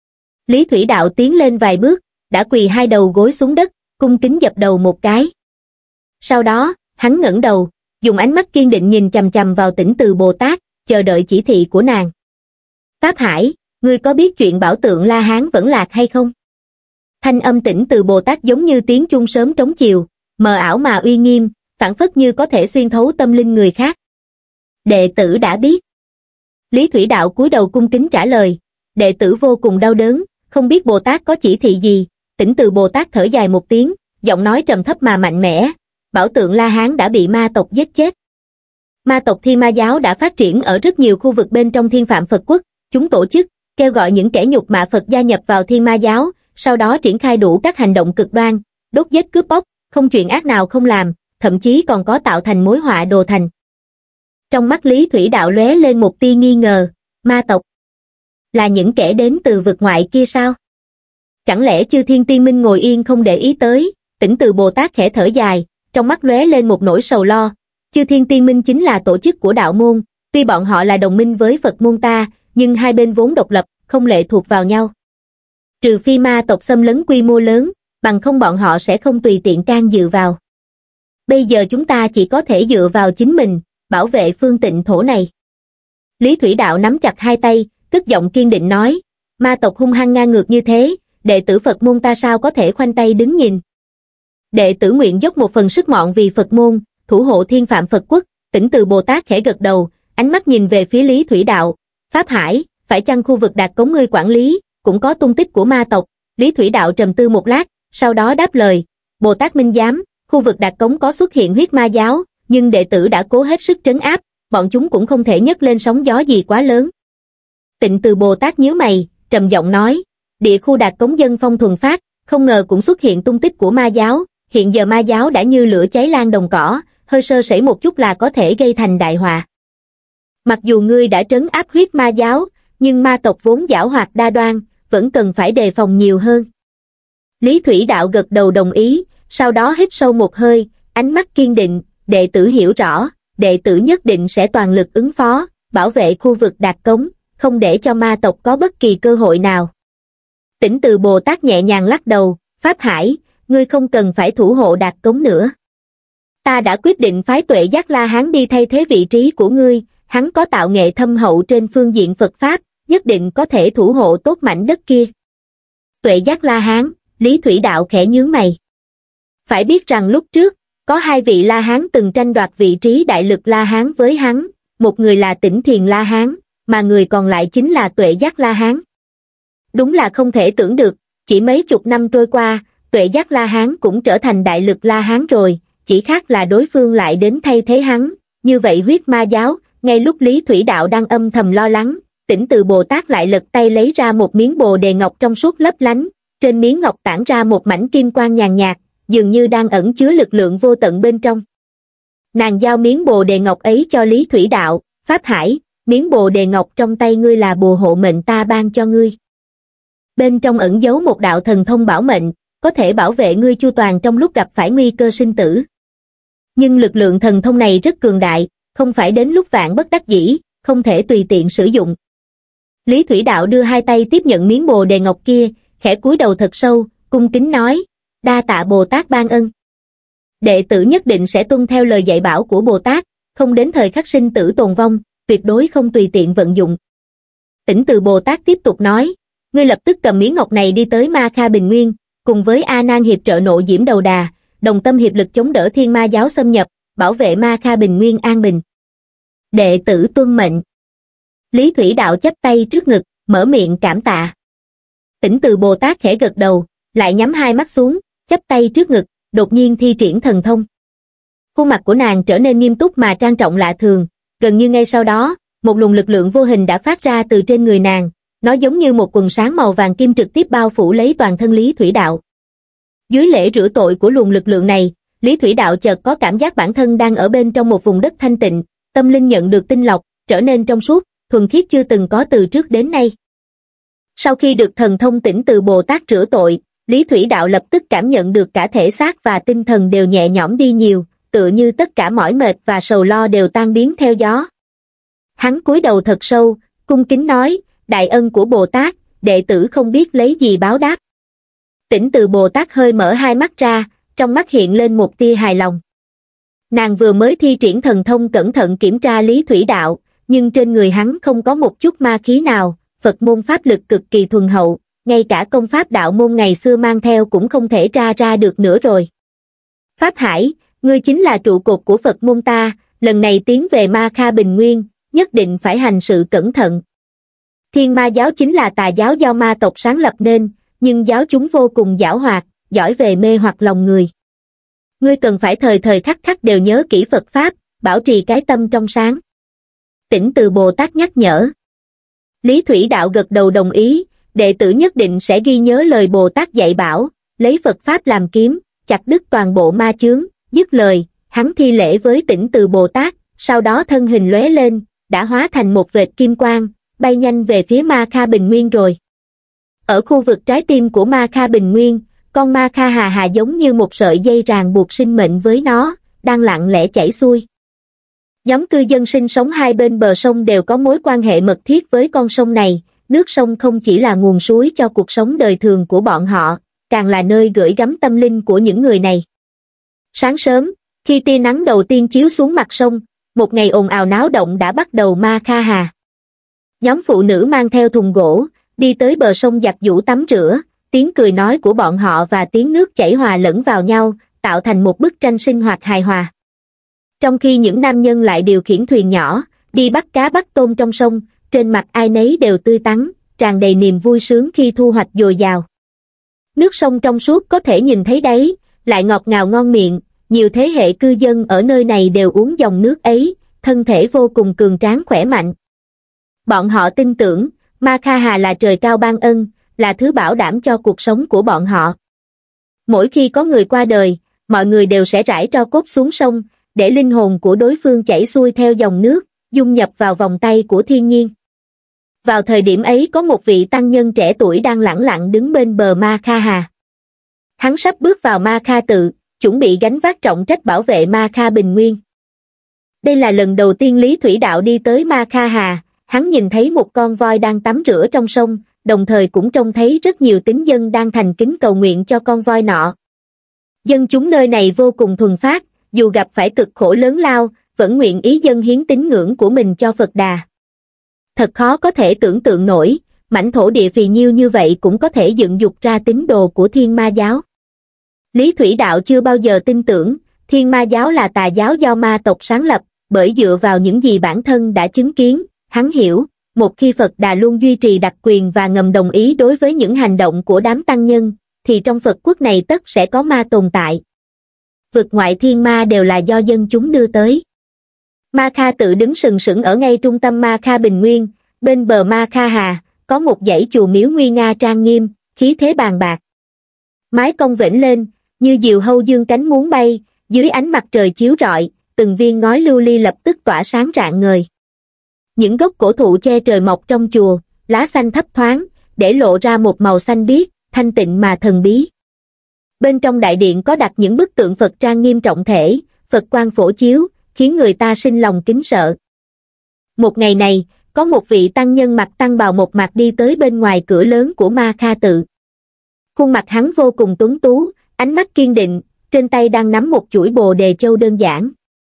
Lý Thủy Đạo tiến lên vài bước, đã quỳ hai đầu gối xuống đất, cung kính dập đầu một cái. Sau đó, hắn ngẩng đầu, dùng ánh mắt kiên định nhìn chằm chằm vào Tỉnh Từ Bồ Tát, chờ đợi chỉ thị của nàng. Pháp Hải, ngươi có biết chuyện bảo tượng La Hán vẫn lạc hay không? Thanh âm Tỉnh Từ Bồ Tát giống như tiếng chuông sớm trống chiều, mờ ảo mà uy nghiêm, phảng phất như có thể xuyên thấu tâm linh người khác. Đệ tử đã biết. Lý Thủy Đạo cúi đầu cung kính trả lời, đệ tử vô cùng đau đớn, không biết Bồ Tát có chỉ thị gì. Tỉnh Từ Bồ Tát thở dài một tiếng, giọng nói trầm thấp mà mạnh mẽ, bảo tượng La Hán đã bị ma tộc giết chết. Ma tộc Thiên Ma Giáo đã phát triển ở rất nhiều khu vực bên trong Thiên Phạm Phật Quốc, chúng tổ chức, kêu gọi những kẻ nhục mạ Phật gia nhập vào Thiên Ma Giáo, sau đó triển khai đủ các hành động cực đoan, đốt giết cướp bóc, không chuyện ác nào không làm, thậm chí còn có tạo thành mối họa đồ thành. Trong mắt Lý Thủy Đạo lóe lên một tia nghi ngờ, ma tộc là những kẻ đến từ vực ngoại kia sao? Chẳng lẽ Chư Thiên Tiên Minh ngồi yên không để ý tới? Tỉnh Từ Bồ Tát khẽ thở dài, trong mắt lóe lên một nỗi sầu lo. Chư Thiên Tiên Minh chính là tổ chức của đạo môn, tuy bọn họ là đồng minh với Phật môn ta, nhưng hai bên vốn độc lập, không lệ thuộc vào nhau. Trừ phi ma tộc xâm lấn quy mô lớn, bằng không bọn họ sẽ không tùy tiện can dự vào. Bây giờ chúng ta chỉ có thể dựa vào chính mình, bảo vệ phương tịnh thổ này. Lý Thủy Đạo nắm chặt hai tay, cất giọng kiên định nói, ma tộc hung hăng ngang ngược như thế, đệ tử Phật môn ta sao có thể khoanh tay đứng nhìn. đệ tử nguyện dốc một phần sức mọn vì Phật môn, thủ hộ thiên phạm Phật quốc. Tỉnh Từ Bồ Tát khẽ gật đầu, ánh mắt nhìn về phía Lý Thủy Đạo. Pháp Hải, phải chăng khu vực Đạt Cống ngươi quản lý cũng có tung tích của ma tộc? Lý Thủy Đạo trầm tư một lát, sau đó đáp lời. Bồ Tát minh giám, khu vực Đạt Cống có xuất hiện huyết ma giáo, nhưng đệ tử đã cố hết sức trấn áp, bọn chúng cũng không thể nhấc lên sóng gió gì quá lớn. Tịnh Từ Bồ Tát nhíu mày, trầm giọng nói, địa khu Đạt Cống dân phong thuần phát, không ngờ cũng xuất hiện tung tích của ma giáo, hiện giờ ma giáo đã như lửa cháy lan đồng cỏ, hơi sơ sẩy một chút là có thể gây thành đại họa. Mặc dù ngươi đã trấn áp huyết ma giáo, nhưng ma tộc vốn giảo hoạt đa đoan, vẫn cần phải đề phòng nhiều hơn. Lý Thủy Đạo gật đầu đồng ý, sau đó hít sâu một hơi, ánh mắt kiên định, đệ tử hiểu rõ, đệ tử nhất định sẽ toàn lực ứng phó, bảo vệ khu vực Đạt Cống, không để cho ma tộc có bất kỳ cơ hội nào. Tỉnh Từ Bồ Tát nhẹ nhàng lắc đầu, Pháp Hải, ngươi không cần phải thủ hộ Đạt Cống nữa. Ta đã quyết định phái Tuệ Giác La Hán đi thay thế vị trí của ngươi, hắn có tạo nghệ thâm hậu trên phương diện Phật Pháp, nhất định có thể thủ hộ tốt mảnh đất kia. Tuệ Giác La Hán, Lý Thủy Đạo khẽ nhướng mày. Phải biết rằng lúc trước, có hai vị La Hán từng tranh đoạt vị trí đại lực La Hán với hắn, một người là Tỉnh Thiền La Hán, mà người còn lại chính là Tuệ Giác La Hán. Đúng là không thể tưởng được, chỉ mấy chục năm trôi qua, Tuệ Giác La Hán cũng trở thành đại lực La Hán rồi, chỉ khác là đối phương lại đến thay thế hắn, như vậy huyết ma giáo. Ngay lúc Lý Thủy Đạo đang âm thầm lo lắng, Tỉnh Từ Bồ Tát lại lật tay lấy ra một miếng bồ đề ngọc trong suốt lấp lánh, trên miếng ngọc tản ra một mảnh kim quang nhàn nhạt, dường như đang ẩn chứa lực lượng vô tận bên trong. Nàng giao miếng bồ đề ngọc ấy cho Lý Thủy Đạo, Pháp Hải, miếng bồ đề ngọc trong tay ngươi là bồ hộ mệnh ta ban cho ngươi. Bên trong ẩn giấu một đạo thần thông bảo mệnh, có thể bảo vệ ngươi chu toàn trong lúc gặp phải nguy cơ sinh tử. Nhưng lực lượng thần thông này rất cường đại, không phải đến lúc vạn bất đắc dĩ, không thể tùy tiện sử dụng. Lý Thủy Đạo đưa hai tay tiếp nhận miếng bồ đề ngọc kia, khẽ cúi đầu thật sâu, cung kính nói, đa tạ Bồ Tát ban ân. Đệ tử nhất định sẽ tuân theo lời dạy bảo của Bồ Tát, không đến thời khắc sinh tử tồn vong, tuyệt đối không tùy tiện vận dụng. Tỉnh Từ Bồ Tát tiếp tục nói, ngươi lập tức cầm miếng ngọc này đi tới Ma Kha Bình Nguyên, cùng với A Nan hiệp trợ Nộ Diễm Đầu Đà, đồng tâm hiệp lực chống đỡ thiên ma giáo xâm nhập, bảo vệ Ma Kha Bình Nguyên an bình. Đệ tử tuân mệnh. Lý Thủy Đạo chắp tay trước ngực, mở miệng cảm tạ. Tỉnh Từ Bồ Tát khẽ gật đầu, lại nhắm hai mắt xuống, chắp tay trước ngực, đột nhiên thi triển thần thông. Khuôn mặt của nàng trở nên nghiêm túc mà trang trọng lạ thường, gần như ngay sau đó, một luồng lực lượng vô hình đã phát ra từ trên người nàng, nó giống như một quần sáng màu vàng kim trực tiếp bao phủ lấy toàn thân Lý Thủy Đạo. Dưới lễ rửa tội của luồng lực lượng này, Lý Thủy Đạo chợt có cảm giác bản thân đang ở bên trong một vùng đất thanh tịnh, tâm linh nhận được tinh lọc, trở nên trong suốt, thuần khiết chưa từng có từ trước đến nay. Sau khi được thần thông Tỉnh Từ Bồ Tát rửa tội, Lý Thủy Đạo lập tức cảm nhận được cả thể xác và tinh thần đều nhẹ nhõm đi nhiều, tựa như tất cả mỏi mệt và sầu lo đều tan biến theo gió. Hắn cúi đầu thật sâu, cung kính nói, đại ân của Bồ Tát, đệ tử không biết lấy gì báo đáp. Tỉnh Từ Bồ Tát hơi mở hai mắt ra, trong mắt hiện lên một tia hài lòng. Nàng vừa mới thi triển thần thông cẩn thận kiểm tra Lý Thủy Đạo, nhưng trên người hắn không có một chút ma khí nào, Phật môn pháp lực cực kỳ thuần hậu, ngay cả công pháp đạo môn ngày xưa mang theo cũng không thể tra ra được nữa rồi. Pháp Hải, ngươi chính là trụ cột của Phật môn ta, lần này tiến về Ma Kha Bình Nguyên, nhất định phải hành sự cẩn thận. Thiên ma giáo chính là tà giáo do ma tộc sáng lập nên, nhưng giáo chúng vô cùng giảo hoạt, giỏi về mê hoặc lòng người. Ngươi cần phải thời thời khắc khắc đều nhớ kỹ Phật Pháp, bảo trì cái tâm trong sáng. Tỉnh Từ Bồ Tát nhắc nhở. Lý Thủy Đạo gật đầu đồng ý, đệ tử nhất định sẽ ghi nhớ lời Bồ Tát dạy bảo, lấy Phật Pháp làm kiếm, chặt đứt toàn bộ ma chướng. Dứt lời, hắn thi lễ với Tỉnh Từ Bồ Tát, sau đó thân hình lóe lên, đã hóa thành một vệt kim quang, bay nhanh về phía Ma Kha Bình Nguyên rồi. Ở khu vực trái tim của Ma Kha Bình Nguyên, con Ma Kha Hà Hà giống như một sợi dây ràng buộc sinh mệnh với nó, đang lặng lẽ chảy xuôi. Nhóm cư dân sinh sống hai bên bờ sông đều có mối quan hệ mật thiết với con sông này, nước sông không chỉ là nguồn suối cho cuộc sống đời thường của bọn họ, càng là nơi gửi gắm tâm linh của những người này. Sáng sớm, khi tia nắng đầu tiên chiếu xuống mặt sông, một ngày ồn ào náo động đã bắt đầu Ma Kha Hà. Nhóm phụ nữ mang theo thùng gỗ, đi tới bờ sông giặt giũ tắm rửa, tiếng cười nói của bọn họ và tiếng nước chảy hòa lẫn vào nhau, tạo thành một bức tranh sinh hoạt hài hòa. Trong khi những nam nhân lại điều khiển thuyền nhỏ, đi bắt cá bắt tôm trong sông, trên mặt ai nấy đều tươi tắn, tràn đầy niềm vui sướng khi thu hoạch dồi dào. Nước sông trong suốt có thể nhìn thấy đáy, lại ngọt ngào ngon miệng, nhiều thế hệ cư dân ở nơi này đều uống dòng nước ấy, thân thể vô cùng cường tráng khỏe mạnh. Bọn họ tin tưởng, Ma Kha Hà là trời cao ban ân, là thứ bảo đảm cho cuộc sống của bọn họ. Mỗi khi có người qua đời, mọi người đều sẽ rải tro cốt xuống sông, để linh hồn của đối phương chảy xuôi theo dòng nước, dung nhập vào vòng tay của thiên nhiên. Vào thời điểm ấy có một vị tăng nhân trẻ tuổi đang lẳng lặng đứng bên bờ Ma Kha Hà. Hắn sắp bước vào Ma Kha tự, chuẩn bị gánh vác trọng trách bảo vệ Ma Kha bình nguyên. Đây là lần đầu tiên Lý Thủy Đạo đi tới Ma Kha Hà, hắn nhìn thấy một con voi đang tắm rửa trong sông, đồng thời cũng trông thấy rất nhiều tín dân đang thành kính cầu nguyện cho con voi nọ. Dân chúng nơi này vô cùng thuần phát, dù gặp phải cực khổ lớn lao, vẫn nguyện ý dâng hiến tín ngưỡng của mình cho Phật Đà. Thật khó có thể tưởng tượng nổi, mảnh thổ địa phì nhiêu như vậy cũng có thể dựng dục ra tín đồ của Thiên Ma giáo. Lý Thủy Đạo chưa bao giờ tin tưởng, Thiên Ma giáo là tà giáo do ma tộc sáng lập, bởi dựa vào những gì bản thân đã chứng kiến, hắn hiểu, một khi Phật Đà luôn duy trì đặc quyền và ngầm đồng ý đối với những hành động của đám tăng nhân, thì trong Phật quốc này tất sẽ có ma tồn tại. Vực ngoại thiên ma đều là do dân chúng đưa tới. Ma Kha tự đứng sừng sững ở ngay trung tâm Ma Kha bình nguyên, bên bờ Ma Kha Hà, có một dãy chùa miếu nguy nga trang nghiêm, khí thế bàn bạc. Mái cong vểnh lên, như diều hâu dương cánh muốn bay, dưới ánh mặt trời chiếu rọi, từng viên ngói lưu ly lập tức tỏa sáng rạng ngời. Những gốc cổ thụ che trời mọc trong chùa, lá xanh thấp thoáng, để lộ ra một màu xanh biếc, thanh tịnh mà thần bí. Bên trong đại điện có đặt những bức tượng Phật trang nghiêm trọng thể, Phật quang phổ chiếu, khiến người ta sinh lòng kính sợ. Một ngày này, có một vị tăng nhân mặc tăng bào một mặt đi tới bên ngoài cửa lớn của Ma Kha tự. Khuôn mặt hắn vô cùng tuấn tú, ánh mắt kiên định, trên tay đang nắm một chuỗi bồ đề châu đơn giản.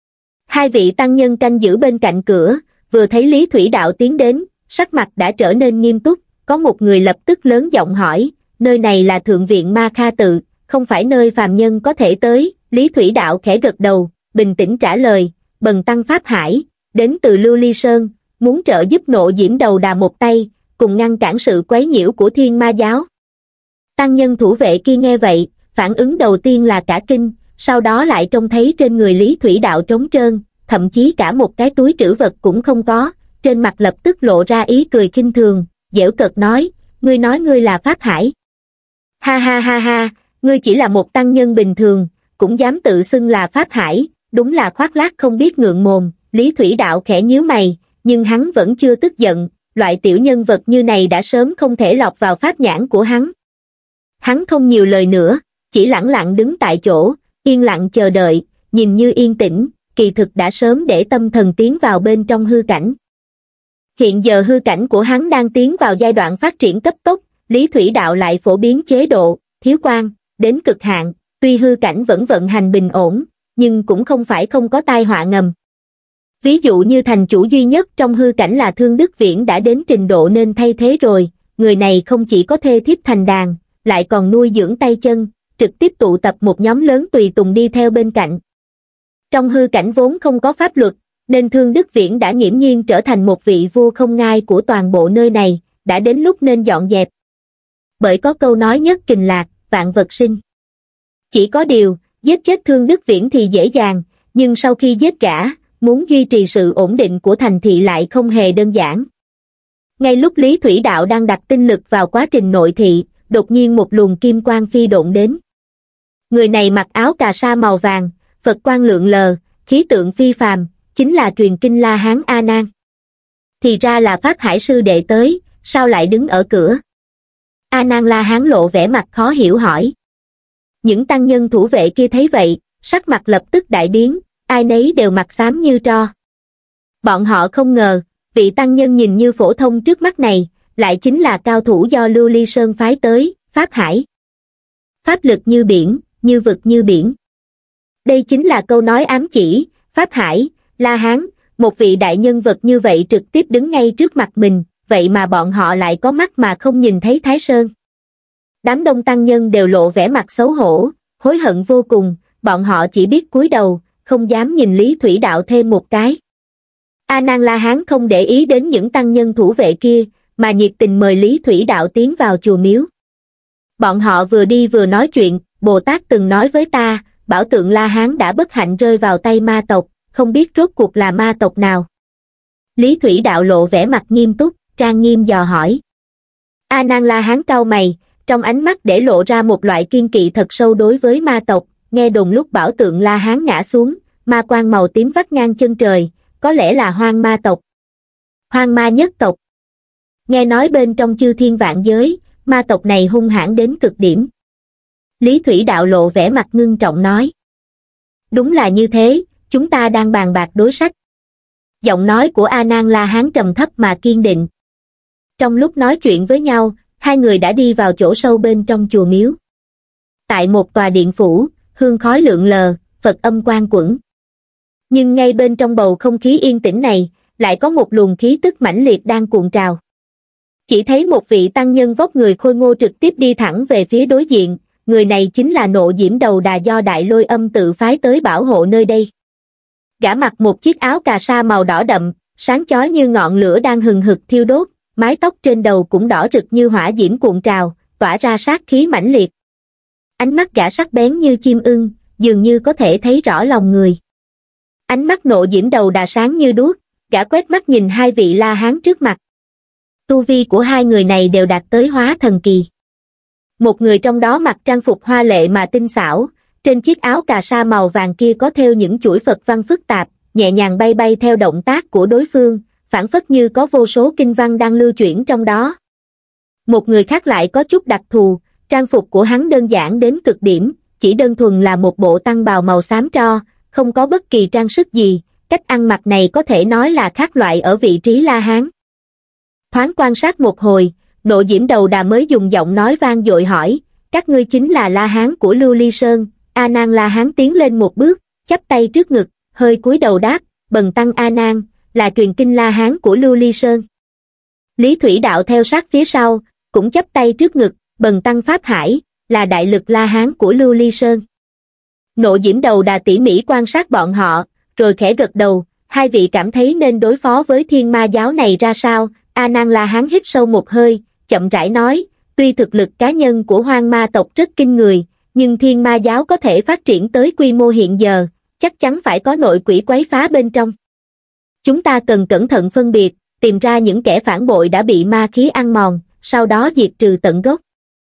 Hai vị tăng nhân canh giữ bên cạnh cửa, vừa thấy Lý Thủy Đạo tiến đến, sắc mặt đã trở nên nghiêm túc, có một người lập tức lớn giọng hỏi, nơi này là thượng viện Ma Kha tự, không phải nơi phàm nhân có thể tới. Lý Thủy Đạo khẽ gật đầu, bình tĩnh trả lời, bần tăng Pháp Hải, đến từ Lưu Ly Sơn, muốn trợ giúp Nộ Diễm Đầu Đà một tay, cùng ngăn cản sự quấy nhiễu của Thiên Ma giáo. Tăng nhân thủ vệ kia nghe vậy, phản ứng đầu tiên là cả kinh, sau đó lại trông thấy trên người Lý Thủy Đạo trống trơn, thậm chí cả một cái túi trữ vật cũng không có, trên mặt lập tức lộ ra ý cười khinh thường, giễu cợt nói, ngươi nói ngươi là Pháp Hải. Ha ha ha ha, ngươi chỉ là một tăng nhân bình thường, cũng dám tự xưng là Pháp Hải, đúng là khoác lác không biết ngượng mồm. Lý Thủy Đạo khẽ nhíu mày, nhưng hắn vẫn chưa tức giận, loại tiểu nhân vật như này đã sớm không thể lọt vào pháp nhãn của hắn. Hắn không nhiều lời nữa, chỉ lẳng lặng đứng tại chỗ, yên lặng chờ đợi, nhìn như yên tĩnh, kỳ thực đã sớm để tâm thần tiến vào bên trong hư cảnh. Hiện giờ hư cảnh của hắn đang tiến vào giai đoạn phát triển cấp tốc, Lý Thủy Đạo lại phổ biến chế độ thiếu quang đến cực hạn, tuy hư cảnh vẫn vận hành bình ổn, nhưng cũng không phải không có tai họa ngầm. Ví dụ như thành chủ duy nhất trong hư cảnh là Thương Đức Viễn đã đến trình độ nên thay thế rồi, người này không chỉ có thê thiếp thành đàn, lại còn nuôi dưỡng tay chân, trực tiếp tụ tập một nhóm lớn tùy tùng đi theo bên cạnh. Trong hư cảnh vốn không có pháp luật, nên Thương Đức Viễn đã nghiễm nhiên trở thành một vị vua không ngai của toàn bộ nơi này, đã đến lúc nên dọn dẹp. Bởi có câu nói nhất kình lạc, vạn vật sinh. Chỉ có điều, giết chết Thương Đức Viễn thì dễ dàng, nhưng sau khi giết gã, muốn duy trì sự ổn định của thành thị lại không hề đơn giản. Ngay lúc Lý Thủy Đạo đang đặt tinh lực vào quá trình nội thị, đột nhiên một luồng kim quang phi độn đến. Người này mặc áo cà sa màu vàng, Phật quang lượn lờ, khí tượng phi phàm, chính là truyền kinh La Hán A Nan. Thì ra là Pháp Hải sư đệ tới, sao lại đứng ở cửa? A Nan La Hán lộ vẻ mặt khó hiểu hỏi. Những tăng nhân thủ vệ kia thấy vậy, sắc mặt lập tức đại biến, ai nấy đều mặt xám như tro. Bọn họ không ngờ, vị tăng nhân nhìn như phổ thông trước mắt này, lại chính là cao thủ do Lưu Ly Sơn phái tới, Pháp Hải. Pháp lực như biển, như vực như biển. Đây chính là câu nói ám chỉ, Pháp Hải, La Hán, một vị đại nhân vật như vậy trực tiếp đứng ngay trước mặt mình, vậy mà bọn họ lại có mắt mà không nhìn thấy Thái Sơn. Đám đông tăng nhân đều lộ vẻ mặt xấu hổ, hối hận vô cùng, bọn họ chỉ biết cúi đầu, không dám nhìn Lý Thủy Đạo thêm một cái. A Nan La Hán không để ý đến những tăng nhân thủ vệ kia, mà nhiệt tình mời Lý Thủy Đạo tiến vào chùa miếu. Bọn họ vừa đi vừa nói chuyện, Bồ Tát từng nói với ta, bảo tượng La Hán đã bất hạnh rơi vào tay ma tộc, không biết rốt cuộc là ma tộc nào. Lý Thủy Đạo lộ vẻ mặt nghiêm túc, trang nghiêm dò hỏi. A Nan La Hán cau mày, trong ánh mắt để lộ ra một loại kiên kỵ thật sâu đối với ma tộc, nghe đồn lúc bảo tượng La Hán ngã xuống, ma quang màu tím vắt ngang chân trời, có lẽ là hoang ma tộc. Hoang ma nhất tộc. Nghe nói bên trong chư thiên vạn giới, ma tộc này hung hãn đến cực điểm. Lý Thủy Đạo lộ vẻ mặt ngưng trọng nói. Đúng là như thế, chúng ta đang bàn bạc đối sách. Giọng nói của A Nan La Hán trầm thấp mà kiên định. Trong lúc nói chuyện với nhau, hai người đã đi vào chỗ sâu bên trong chùa miếu. Tại một tòa điện phủ, hương khói lượn lờ, Phật âm quang quẩn. Nhưng ngay bên trong bầu không khí yên tĩnh này, lại có một luồng khí tức mãnh liệt đang cuộn trào. Chỉ thấy một vị tăng nhân vóc người khôi ngô trực tiếp đi thẳng về phía đối diện, người này chính là Nộ Diễm Đầu Đà do Đại Lôi Âm tự phái tới bảo hộ nơi đây. Gã mặc một chiếc áo cà sa màu đỏ đậm, sáng chói như ngọn lửa đang hừng hực thiêu đốt, mái tóc trên đầu cũng đỏ rực như hỏa diễm cuộn trào, tỏa ra sát khí mãnh liệt. Ánh mắt gã sắc bén như chim ưng, dường như có thể thấy rõ lòng người. Ánh mắt Nộ Diễm Đầu Đà sáng như đuốc, gã quét mắt nhìn hai vị La Hán trước mặt. Tu vi của hai người này đều đạt tới hóa thần kỳ. Một người trong đó mặc trang phục hoa lệ mà tinh xảo, trên chiếc áo cà sa màu vàng kia có thêu những chuỗi Phật văn phức tạp, nhẹ nhàng bay bay theo động tác của đối phương, phảng phất như có vô số kinh văn đang lưu chuyển trong đó. Một người khác lại có chút đặc thù, trang phục của hắn đơn giản đến cực điểm, chỉ đơn thuần là một bộ tăng bào màu xám tro, không có bất kỳ trang sức gì, cách ăn mặc này có thể nói là khác loại ở vị trí La Hán. Thoáng quan sát một hồi, Nộ Diễm Đầu Đà mới dùng giọng nói vang dội hỏi, các ngươi chính là La Hán của Lưu Ly Sơn. A Nan La Hán tiến lên một bước, chắp tay trước ngực, hơi cúi đầu đáp, bần tăng A Nan, là truyền kinh La Hán của Lưu Ly Sơn. Lý Thủy Đạo theo sát phía sau, cũng chắp tay trước ngực, bần tăng Pháp Hải, là đại lực La Hán của Lưu Ly Sơn. Nộ Diễm Đầu Đà tỉ mỉ quan sát bọn họ, rồi khẽ gật đầu, hai vị cảm thấy nên đối phó với Thiên Ma giáo này ra sao? A Nan La Hán hít sâu một hơi, chậm rãi nói, tuy thực lực cá nhân của hoang ma tộc rất kinh người, nhưng Thiên Ma giáo có thể phát triển tới quy mô hiện giờ, chắc chắn phải có nội quỷ quấy phá bên trong. Chúng ta cần cẩn thận phân biệt, tìm ra những kẻ phản bội đã bị ma khí ăn mòn, sau đó diệt trừ tận gốc.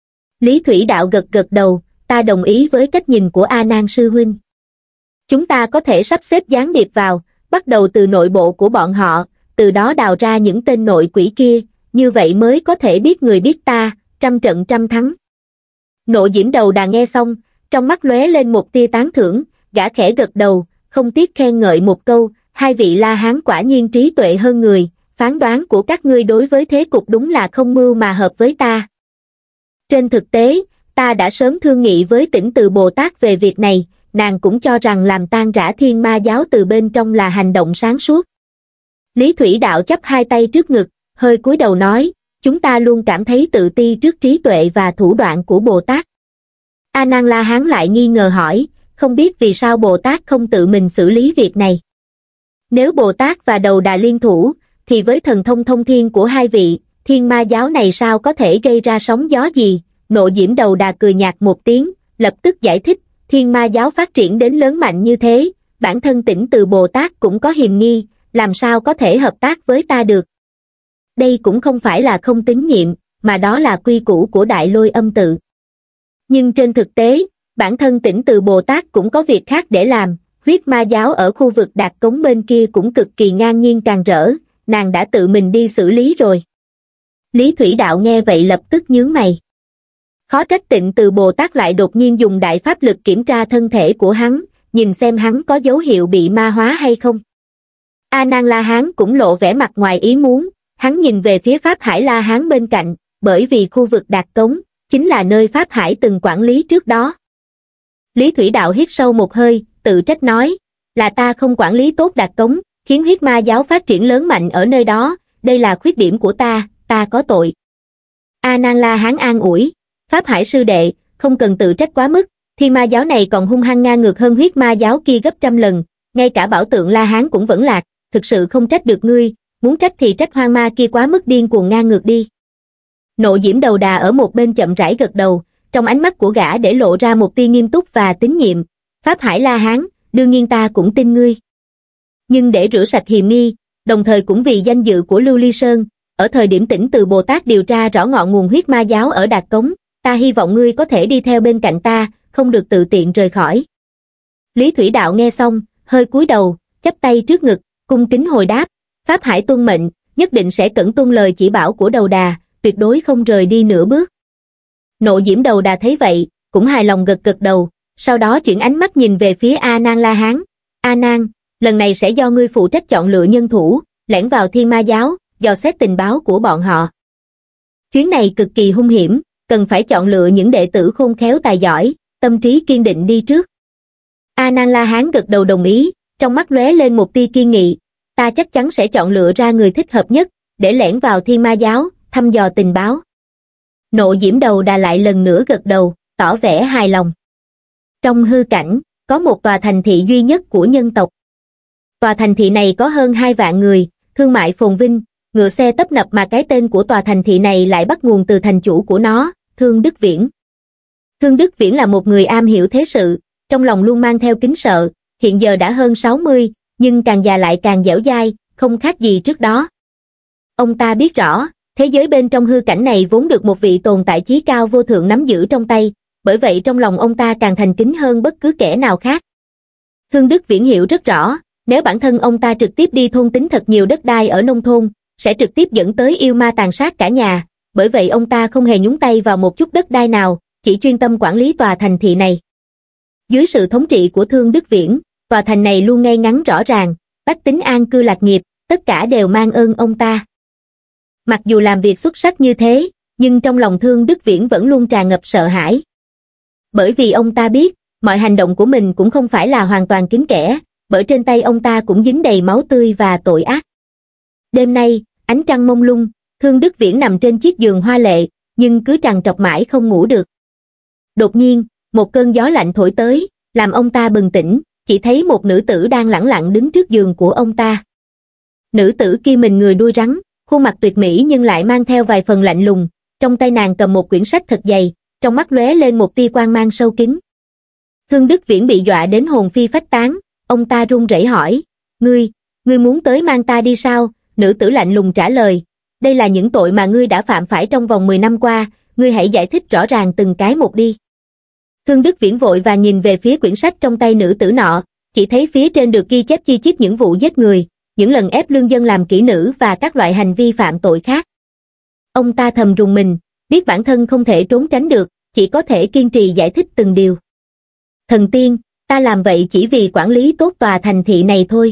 Lý Thủy Đạo gật gật đầu, ta đồng ý với cách nhìn của A Nan sư huynh. Chúng ta có thể sắp xếp gián điệp vào, bắt đầu từ nội bộ của bọn họ, từ đó đào ra những tên nội quỷ kia, như vậy mới có thể biết người biết ta, trăm trận trăm thắng. Nộ Diễm Đầu Đà nghe xong, trong mắt lóe lên một tia tán thưởng, gã khẽ gật đầu, không tiếc khen ngợi một câu, hai vị La Hán quả nhiên trí tuệ hơn người, phán đoán của các ngươi đối với thế cục đúng là không mưu mà hợp với ta. Trên thực tế, ta đã sớm thương nghị với Tỉnh Từ Bồ Tát về việc này, nàng cũng cho rằng làm tan rã Thiên Ma giáo từ bên trong là hành động sáng suốt. Lý Thủy Đạo chắp hai tay trước ngực, hơi cúi đầu nói, chúng ta luôn cảm thấy tự ti trước trí tuệ và thủ đoạn của Bồ Tát. A Nan La Hán lại nghi ngờ hỏi, không biết vì sao Bồ Tát không tự mình xử lý việc này. Nếu Bồ Tát và Đầu Đà liên thủ, thì với thần thông thông thiên của hai vị, Thiên Ma giáo này sao có thể gây ra sóng gió gì? Nộ Diễm Đầu Đà cười nhạt một tiếng, lập tức giải thích, Thiên Ma giáo phát triển đến lớn mạnh như thế, bản thân Tỉnh Từ Bồ Tát cũng có hiềm nghi, làm sao có thể hợp tác với ta được. Đây cũng không phải là không tín nhiệm, mà đó là quy củ của Đại Lôi Âm tự. Nhưng trên thực tế, bản thân Tỉnh Từ Bồ Tát cũng có việc khác để làm, huyết ma giáo ở khu vực Đạt Cống bên kia cũng cực kỳ ngang nhiên càng rỡ, nàng đã tự mình đi xử lý rồi. Lý Thủy Đạo nghe vậy lập tức nhướng mày. Khó trách Tịnh Từ Bồ Tát lại đột nhiên dùng đại pháp lực kiểm tra thân thể của hắn, nhìn xem hắn có dấu hiệu bị ma hóa hay không. A Nan La Hán cũng lộ vẻ mặt ngoài ý muốn, hắn nhìn về phía Pháp Hải La Hán bên cạnh, bởi vì khu vực Đạt Cống chính là nơi Pháp Hải từng quản lý trước đó. Lý Thủy Đạo hít sâu một hơi, tự trách nói, là ta không quản lý tốt Đạt Cống, khiến huyết ma giáo phát triển lớn mạnh ở nơi đó, đây là khuyết điểm của ta, ta có tội. A Nan La Hán an ủi, Pháp Hải sư đệ, không cần tự trách quá mức, Thiên ma giáo này còn hung hăng ngang ngược hơn huyết ma giáo kia gấp trăm lần, ngay cả bảo tượng La Hán cũng vẫn lạc, thực sự không trách được ngươi, muốn trách thì trách hoang ma kia quá mức điên cuồng ngang ngược đi. Nộ Diễm Đầu Đà ở một bên chậm rãi gật đầu, trong ánh mắt của gã để lộ ra một tia nghiêm túc và tín nhiệm. Pháp Hải La Hán, đương nhiên ta cũng tin ngươi. Nhưng để rửa sạch hiềm nghi, đồng thời cũng vì danh dự của Lưu Ly Sơn, ở thời điểm Tỉnh Từ Bồ Tát điều tra rõ ngọn nguồn huyết ma giáo ở Đạt Cống, ta hy vọng ngươi có thể đi theo bên cạnh ta, không được tự tiện rời khỏi. Lý Thủy Đạo nghe xong, hơi cúi đầu, chắp tay trước ngực, cung kính hồi đáp, Pháp Hải tuân mệnh, nhất định sẽ cẩn tuân lời chỉ bảo của Đầu Đà, tuyệt đối không rời đi nửa bước. Nộ Diễm Đầu Đà thấy vậy, cũng hài lòng gật gật đầu, sau đó chuyển ánh mắt nhìn về phía A Nan La Hán. A Nan, lần này sẽ do ngươi phụ trách chọn lựa nhân thủ, lẻn vào Thiên Ma giáo, dò xét tình báo của bọn họ. Chuyến này cực kỳ hung hiểm, cần phải chọn lựa những đệ tử khôn khéo tài giỏi, tâm trí kiên định đi trước. A Nan La Hán gật đầu đồng ý, trong mắt lóe lên một tia kiên nghị, ta chắc chắn sẽ chọn lựa ra người thích hợp nhất, để lẻn vào Thiên Ma giáo, thăm dò tình báo. Nộ Diễm Đầu Đà lại lần nữa gật đầu, tỏ vẻ hài lòng. Trong hư cảnh, có một tòa thành thị duy nhất của nhân tộc. Tòa thành thị này có hơn hai vạn người, thương mại phồn vinh, ngựa xe tấp nập mà cái tên của tòa thành thị này lại bắt nguồn từ thành chủ của nó, Thương Đức Viễn. Thương Đức Viễn là một người am hiểu thế sự, trong lòng luôn mang theo kính sợ, hiện giờ đã hơn sáu mươi, nhưng càng già lại càng dẻo dai, không khác gì trước đó. Ông ta biết rõ, thế giới bên trong hư cảnh này vốn được một vị tồn tại chí cao vô thượng nắm giữ trong tay, bởi vậy trong lòng ông ta càng thành kính hơn bất cứ kẻ nào khác. Thương Đức Viễn hiểu rất rõ, nếu bản thân ông ta trực tiếp đi thôn tính thật nhiều đất đai ở nông thôn, sẽ trực tiếp dẫn tới yêu ma tàn sát cả nhà, bởi vậy ông ta không hề nhúng tay vào một chút đất đai nào, chỉ chuyên tâm quản lý tòa thành thị này. Dưới sự thống trị của Thương Đức Viễn, tòa thành này luôn ngay ngắn rõ ràng, bách tính an cư lạc nghiệp, tất cả đều mang ơn ông ta. Mặc dù làm việc xuất sắc như thế, nhưng trong lòng Thương Đức Viễn vẫn luôn tràn ngập sợ hãi. Bởi vì ông ta biết, mọi hành động của mình cũng không phải là hoàn toàn kín kẽ, bởi trên tay ông ta cũng dính đầy máu tươi và tội ác. Đêm nay, ánh trăng mông lung, Thương Đức Viễn nằm trên chiếc giường hoa lệ, nhưng cứ trằn trọc mãi không ngủ được. Đột nhiên, một cơn gió lạnh thổi tới, làm ông ta bừng tỉnh, chỉ thấy một nữ tử đang lẳng lặng đứng trước giường của ông ta. Nữ tử kia mình người đuôi rắn, khuôn mặt tuyệt mỹ nhưng lại mang theo vài phần lạnh lùng, trong tay nàng cầm một quyển sách thật dày, trong mắt lóe lên một tia quang mang sâu kín. Thương Đức Viễn bị dọa đến hồn phi phách tán, ông ta run rẩy hỏi, ngươi, ngươi muốn tới mang ta đi sao? Nữ tử lạnh lùng trả lời, đây là những tội mà ngươi đã phạm phải trong vòng mười năm qua, ngươi hãy giải thích rõ ràng từng cái một đi. Thương Đức Viễn vội và nhìn về phía quyển sách trong tay nữ tử nọ, chỉ thấy phía trên được ghi chép chi chít những vụ giết người, những lần ép lương dân làm kỹ nữ và các loại hành vi phạm tội khác. Ông ta thầm rùng mình, biết bản thân không thể trốn tránh được, chỉ có thể kiên trì giải thích từng điều. Thần tiên, ta làm vậy chỉ vì quản lý tốt tòa thành thị này thôi.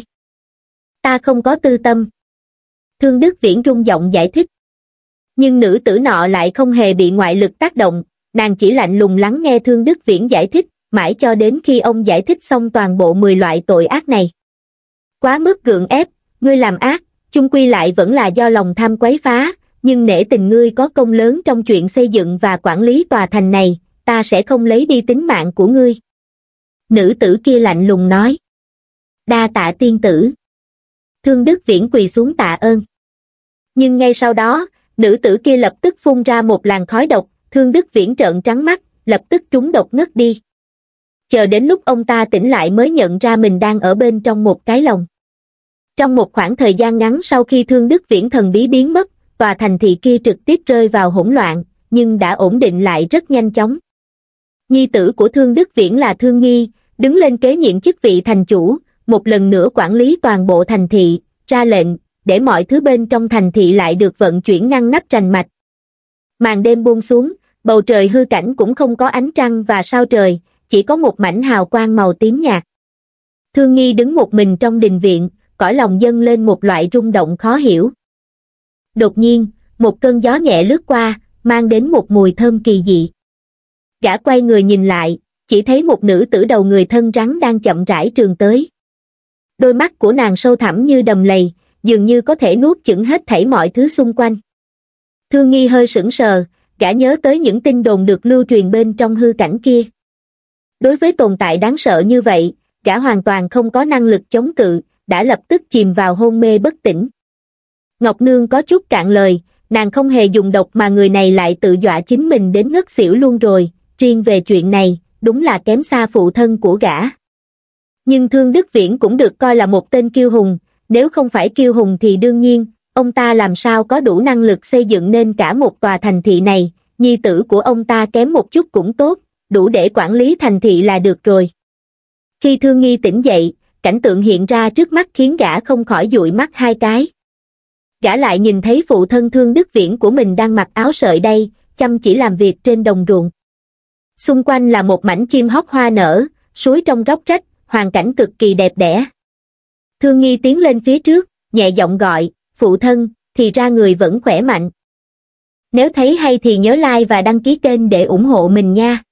Ta không có tư tâm. Thương Đức Viễn rung giọng giải thích. Nhưng nữ tử nọ lại không hề bị ngoại lực tác động, nàng chỉ lạnh lùng lắng nghe Thương Đức Viễn giải thích, mãi cho đến khi ông giải thích xong toàn bộ mười loại tội ác này. Quá mức gượng ép, ngươi làm ác, chung quy lại vẫn là do lòng tham quấy phá, nhưng nể tình ngươi có công lớn trong chuyện xây dựng và quản lý tòa thành này, ta sẽ không lấy đi tính mạng của ngươi. Nữ tử kia lạnh lùng nói. Đa tạ tiên tử. Thương Đức Viễn quỳ xuống tạ ơn. Nhưng ngay sau đó, nữ tử kia lập tức phun ra một làn khói độc, Thương Đức Viễn trợn trắng mắt, lập tức trúng độc ngất đi. Chờ đến lúc ông ta tỉnh lại mới nhận ra mình đang ở bên trong một cái lồng. Trong một khoảng thời gian ngắn sau khi Thương Đức Viễn thần bí biến mất, tòa thành thị kia trực tiếp rơi vào hỗn loạn, nhưng đã ổn định lại rất nhanh chóng. Nhi tử của Thương Đức Viễn là Thương Nghi, đứng lên kế nhiệm chức vị thành chủ, một lần nữa quản lý toàn bộ thành thị, ra lệnh, để mọi thứ bên trong thành thị lại được vận chuyển ngăn nắp rành mạch. Màn đêm buông xuống, bầu trời hư cảnh cũng không có ánh trăng và sao trời, chỉ có một mảnh hào quang màu tím nhạt. Thương Nghi đứng một mình trong đình viện, cõi lòng dâng lên một loại rung động khó hiểu. Đột nhiên, một cơn gió nhẹ lướt qua, mang đến một mùi thơm kỳ dị. Gã quay người nhìn lại, chỉ thấy một nữ tử đầu người thân rắn đang chậm rãi trườn tới. Đôi mắt của nàng sâu thẳm như đầm lầy, dường như có thể nuốt chửng hết thảy mọi thứ xung quanh. Thương Nghi hơi sững sờ, gã nhớ tới những tin đồn được lưu truyền bên trong hư cảnh kia. Đối với tồn tại đáng sợ như vậy, gã hoàn toàn không có năng lực chống cự, đã lập tức chìm vào hôn mê bất tỉnh. Ngọc Nương có chút cạn lời, nàng không hề dùng độc mà người này lại tự dọa chính mình đến ngất xỉu luôn rồi, riêng về chuyện này, đúng là kém xa phụ thân của gã. Nhưng Thương Đức Viễn cũng được coi là một tên kiêu hùng, nếu không phải kiêu hùng thì đương nhiên, ông ta làm sao có đủ năng lực xây dựng nên cả một tòa thành thị này, nhi tử của ông ta kém một chút cũng tốt, đủ để quản lý thành thị là được rồi. Khi Thương Nghi tỉnh dậy, cảnh tượng hiện ra trước mắt khiến gã không khỏi dụi mắt hai cái. Gã lại nhìn thấy phụ thân Thương Đức Viễn của mình đang mặc áo sợi đay, chăm chỉ làm việc trên đồng ruộng. Xung quanh là một mảnh chim hót hoa nở, suối trong róc rách, hoàn cảnh cực kỳ đẹp đẽ. Thương Nghi tiến lên phía trước, nhẹ giọng gọi, phụ thân, thì ra người vẫn khỏe mạnh. Nếu thấy hay thì nhớ like và đăng ký kênh để ủng hộ mình nha.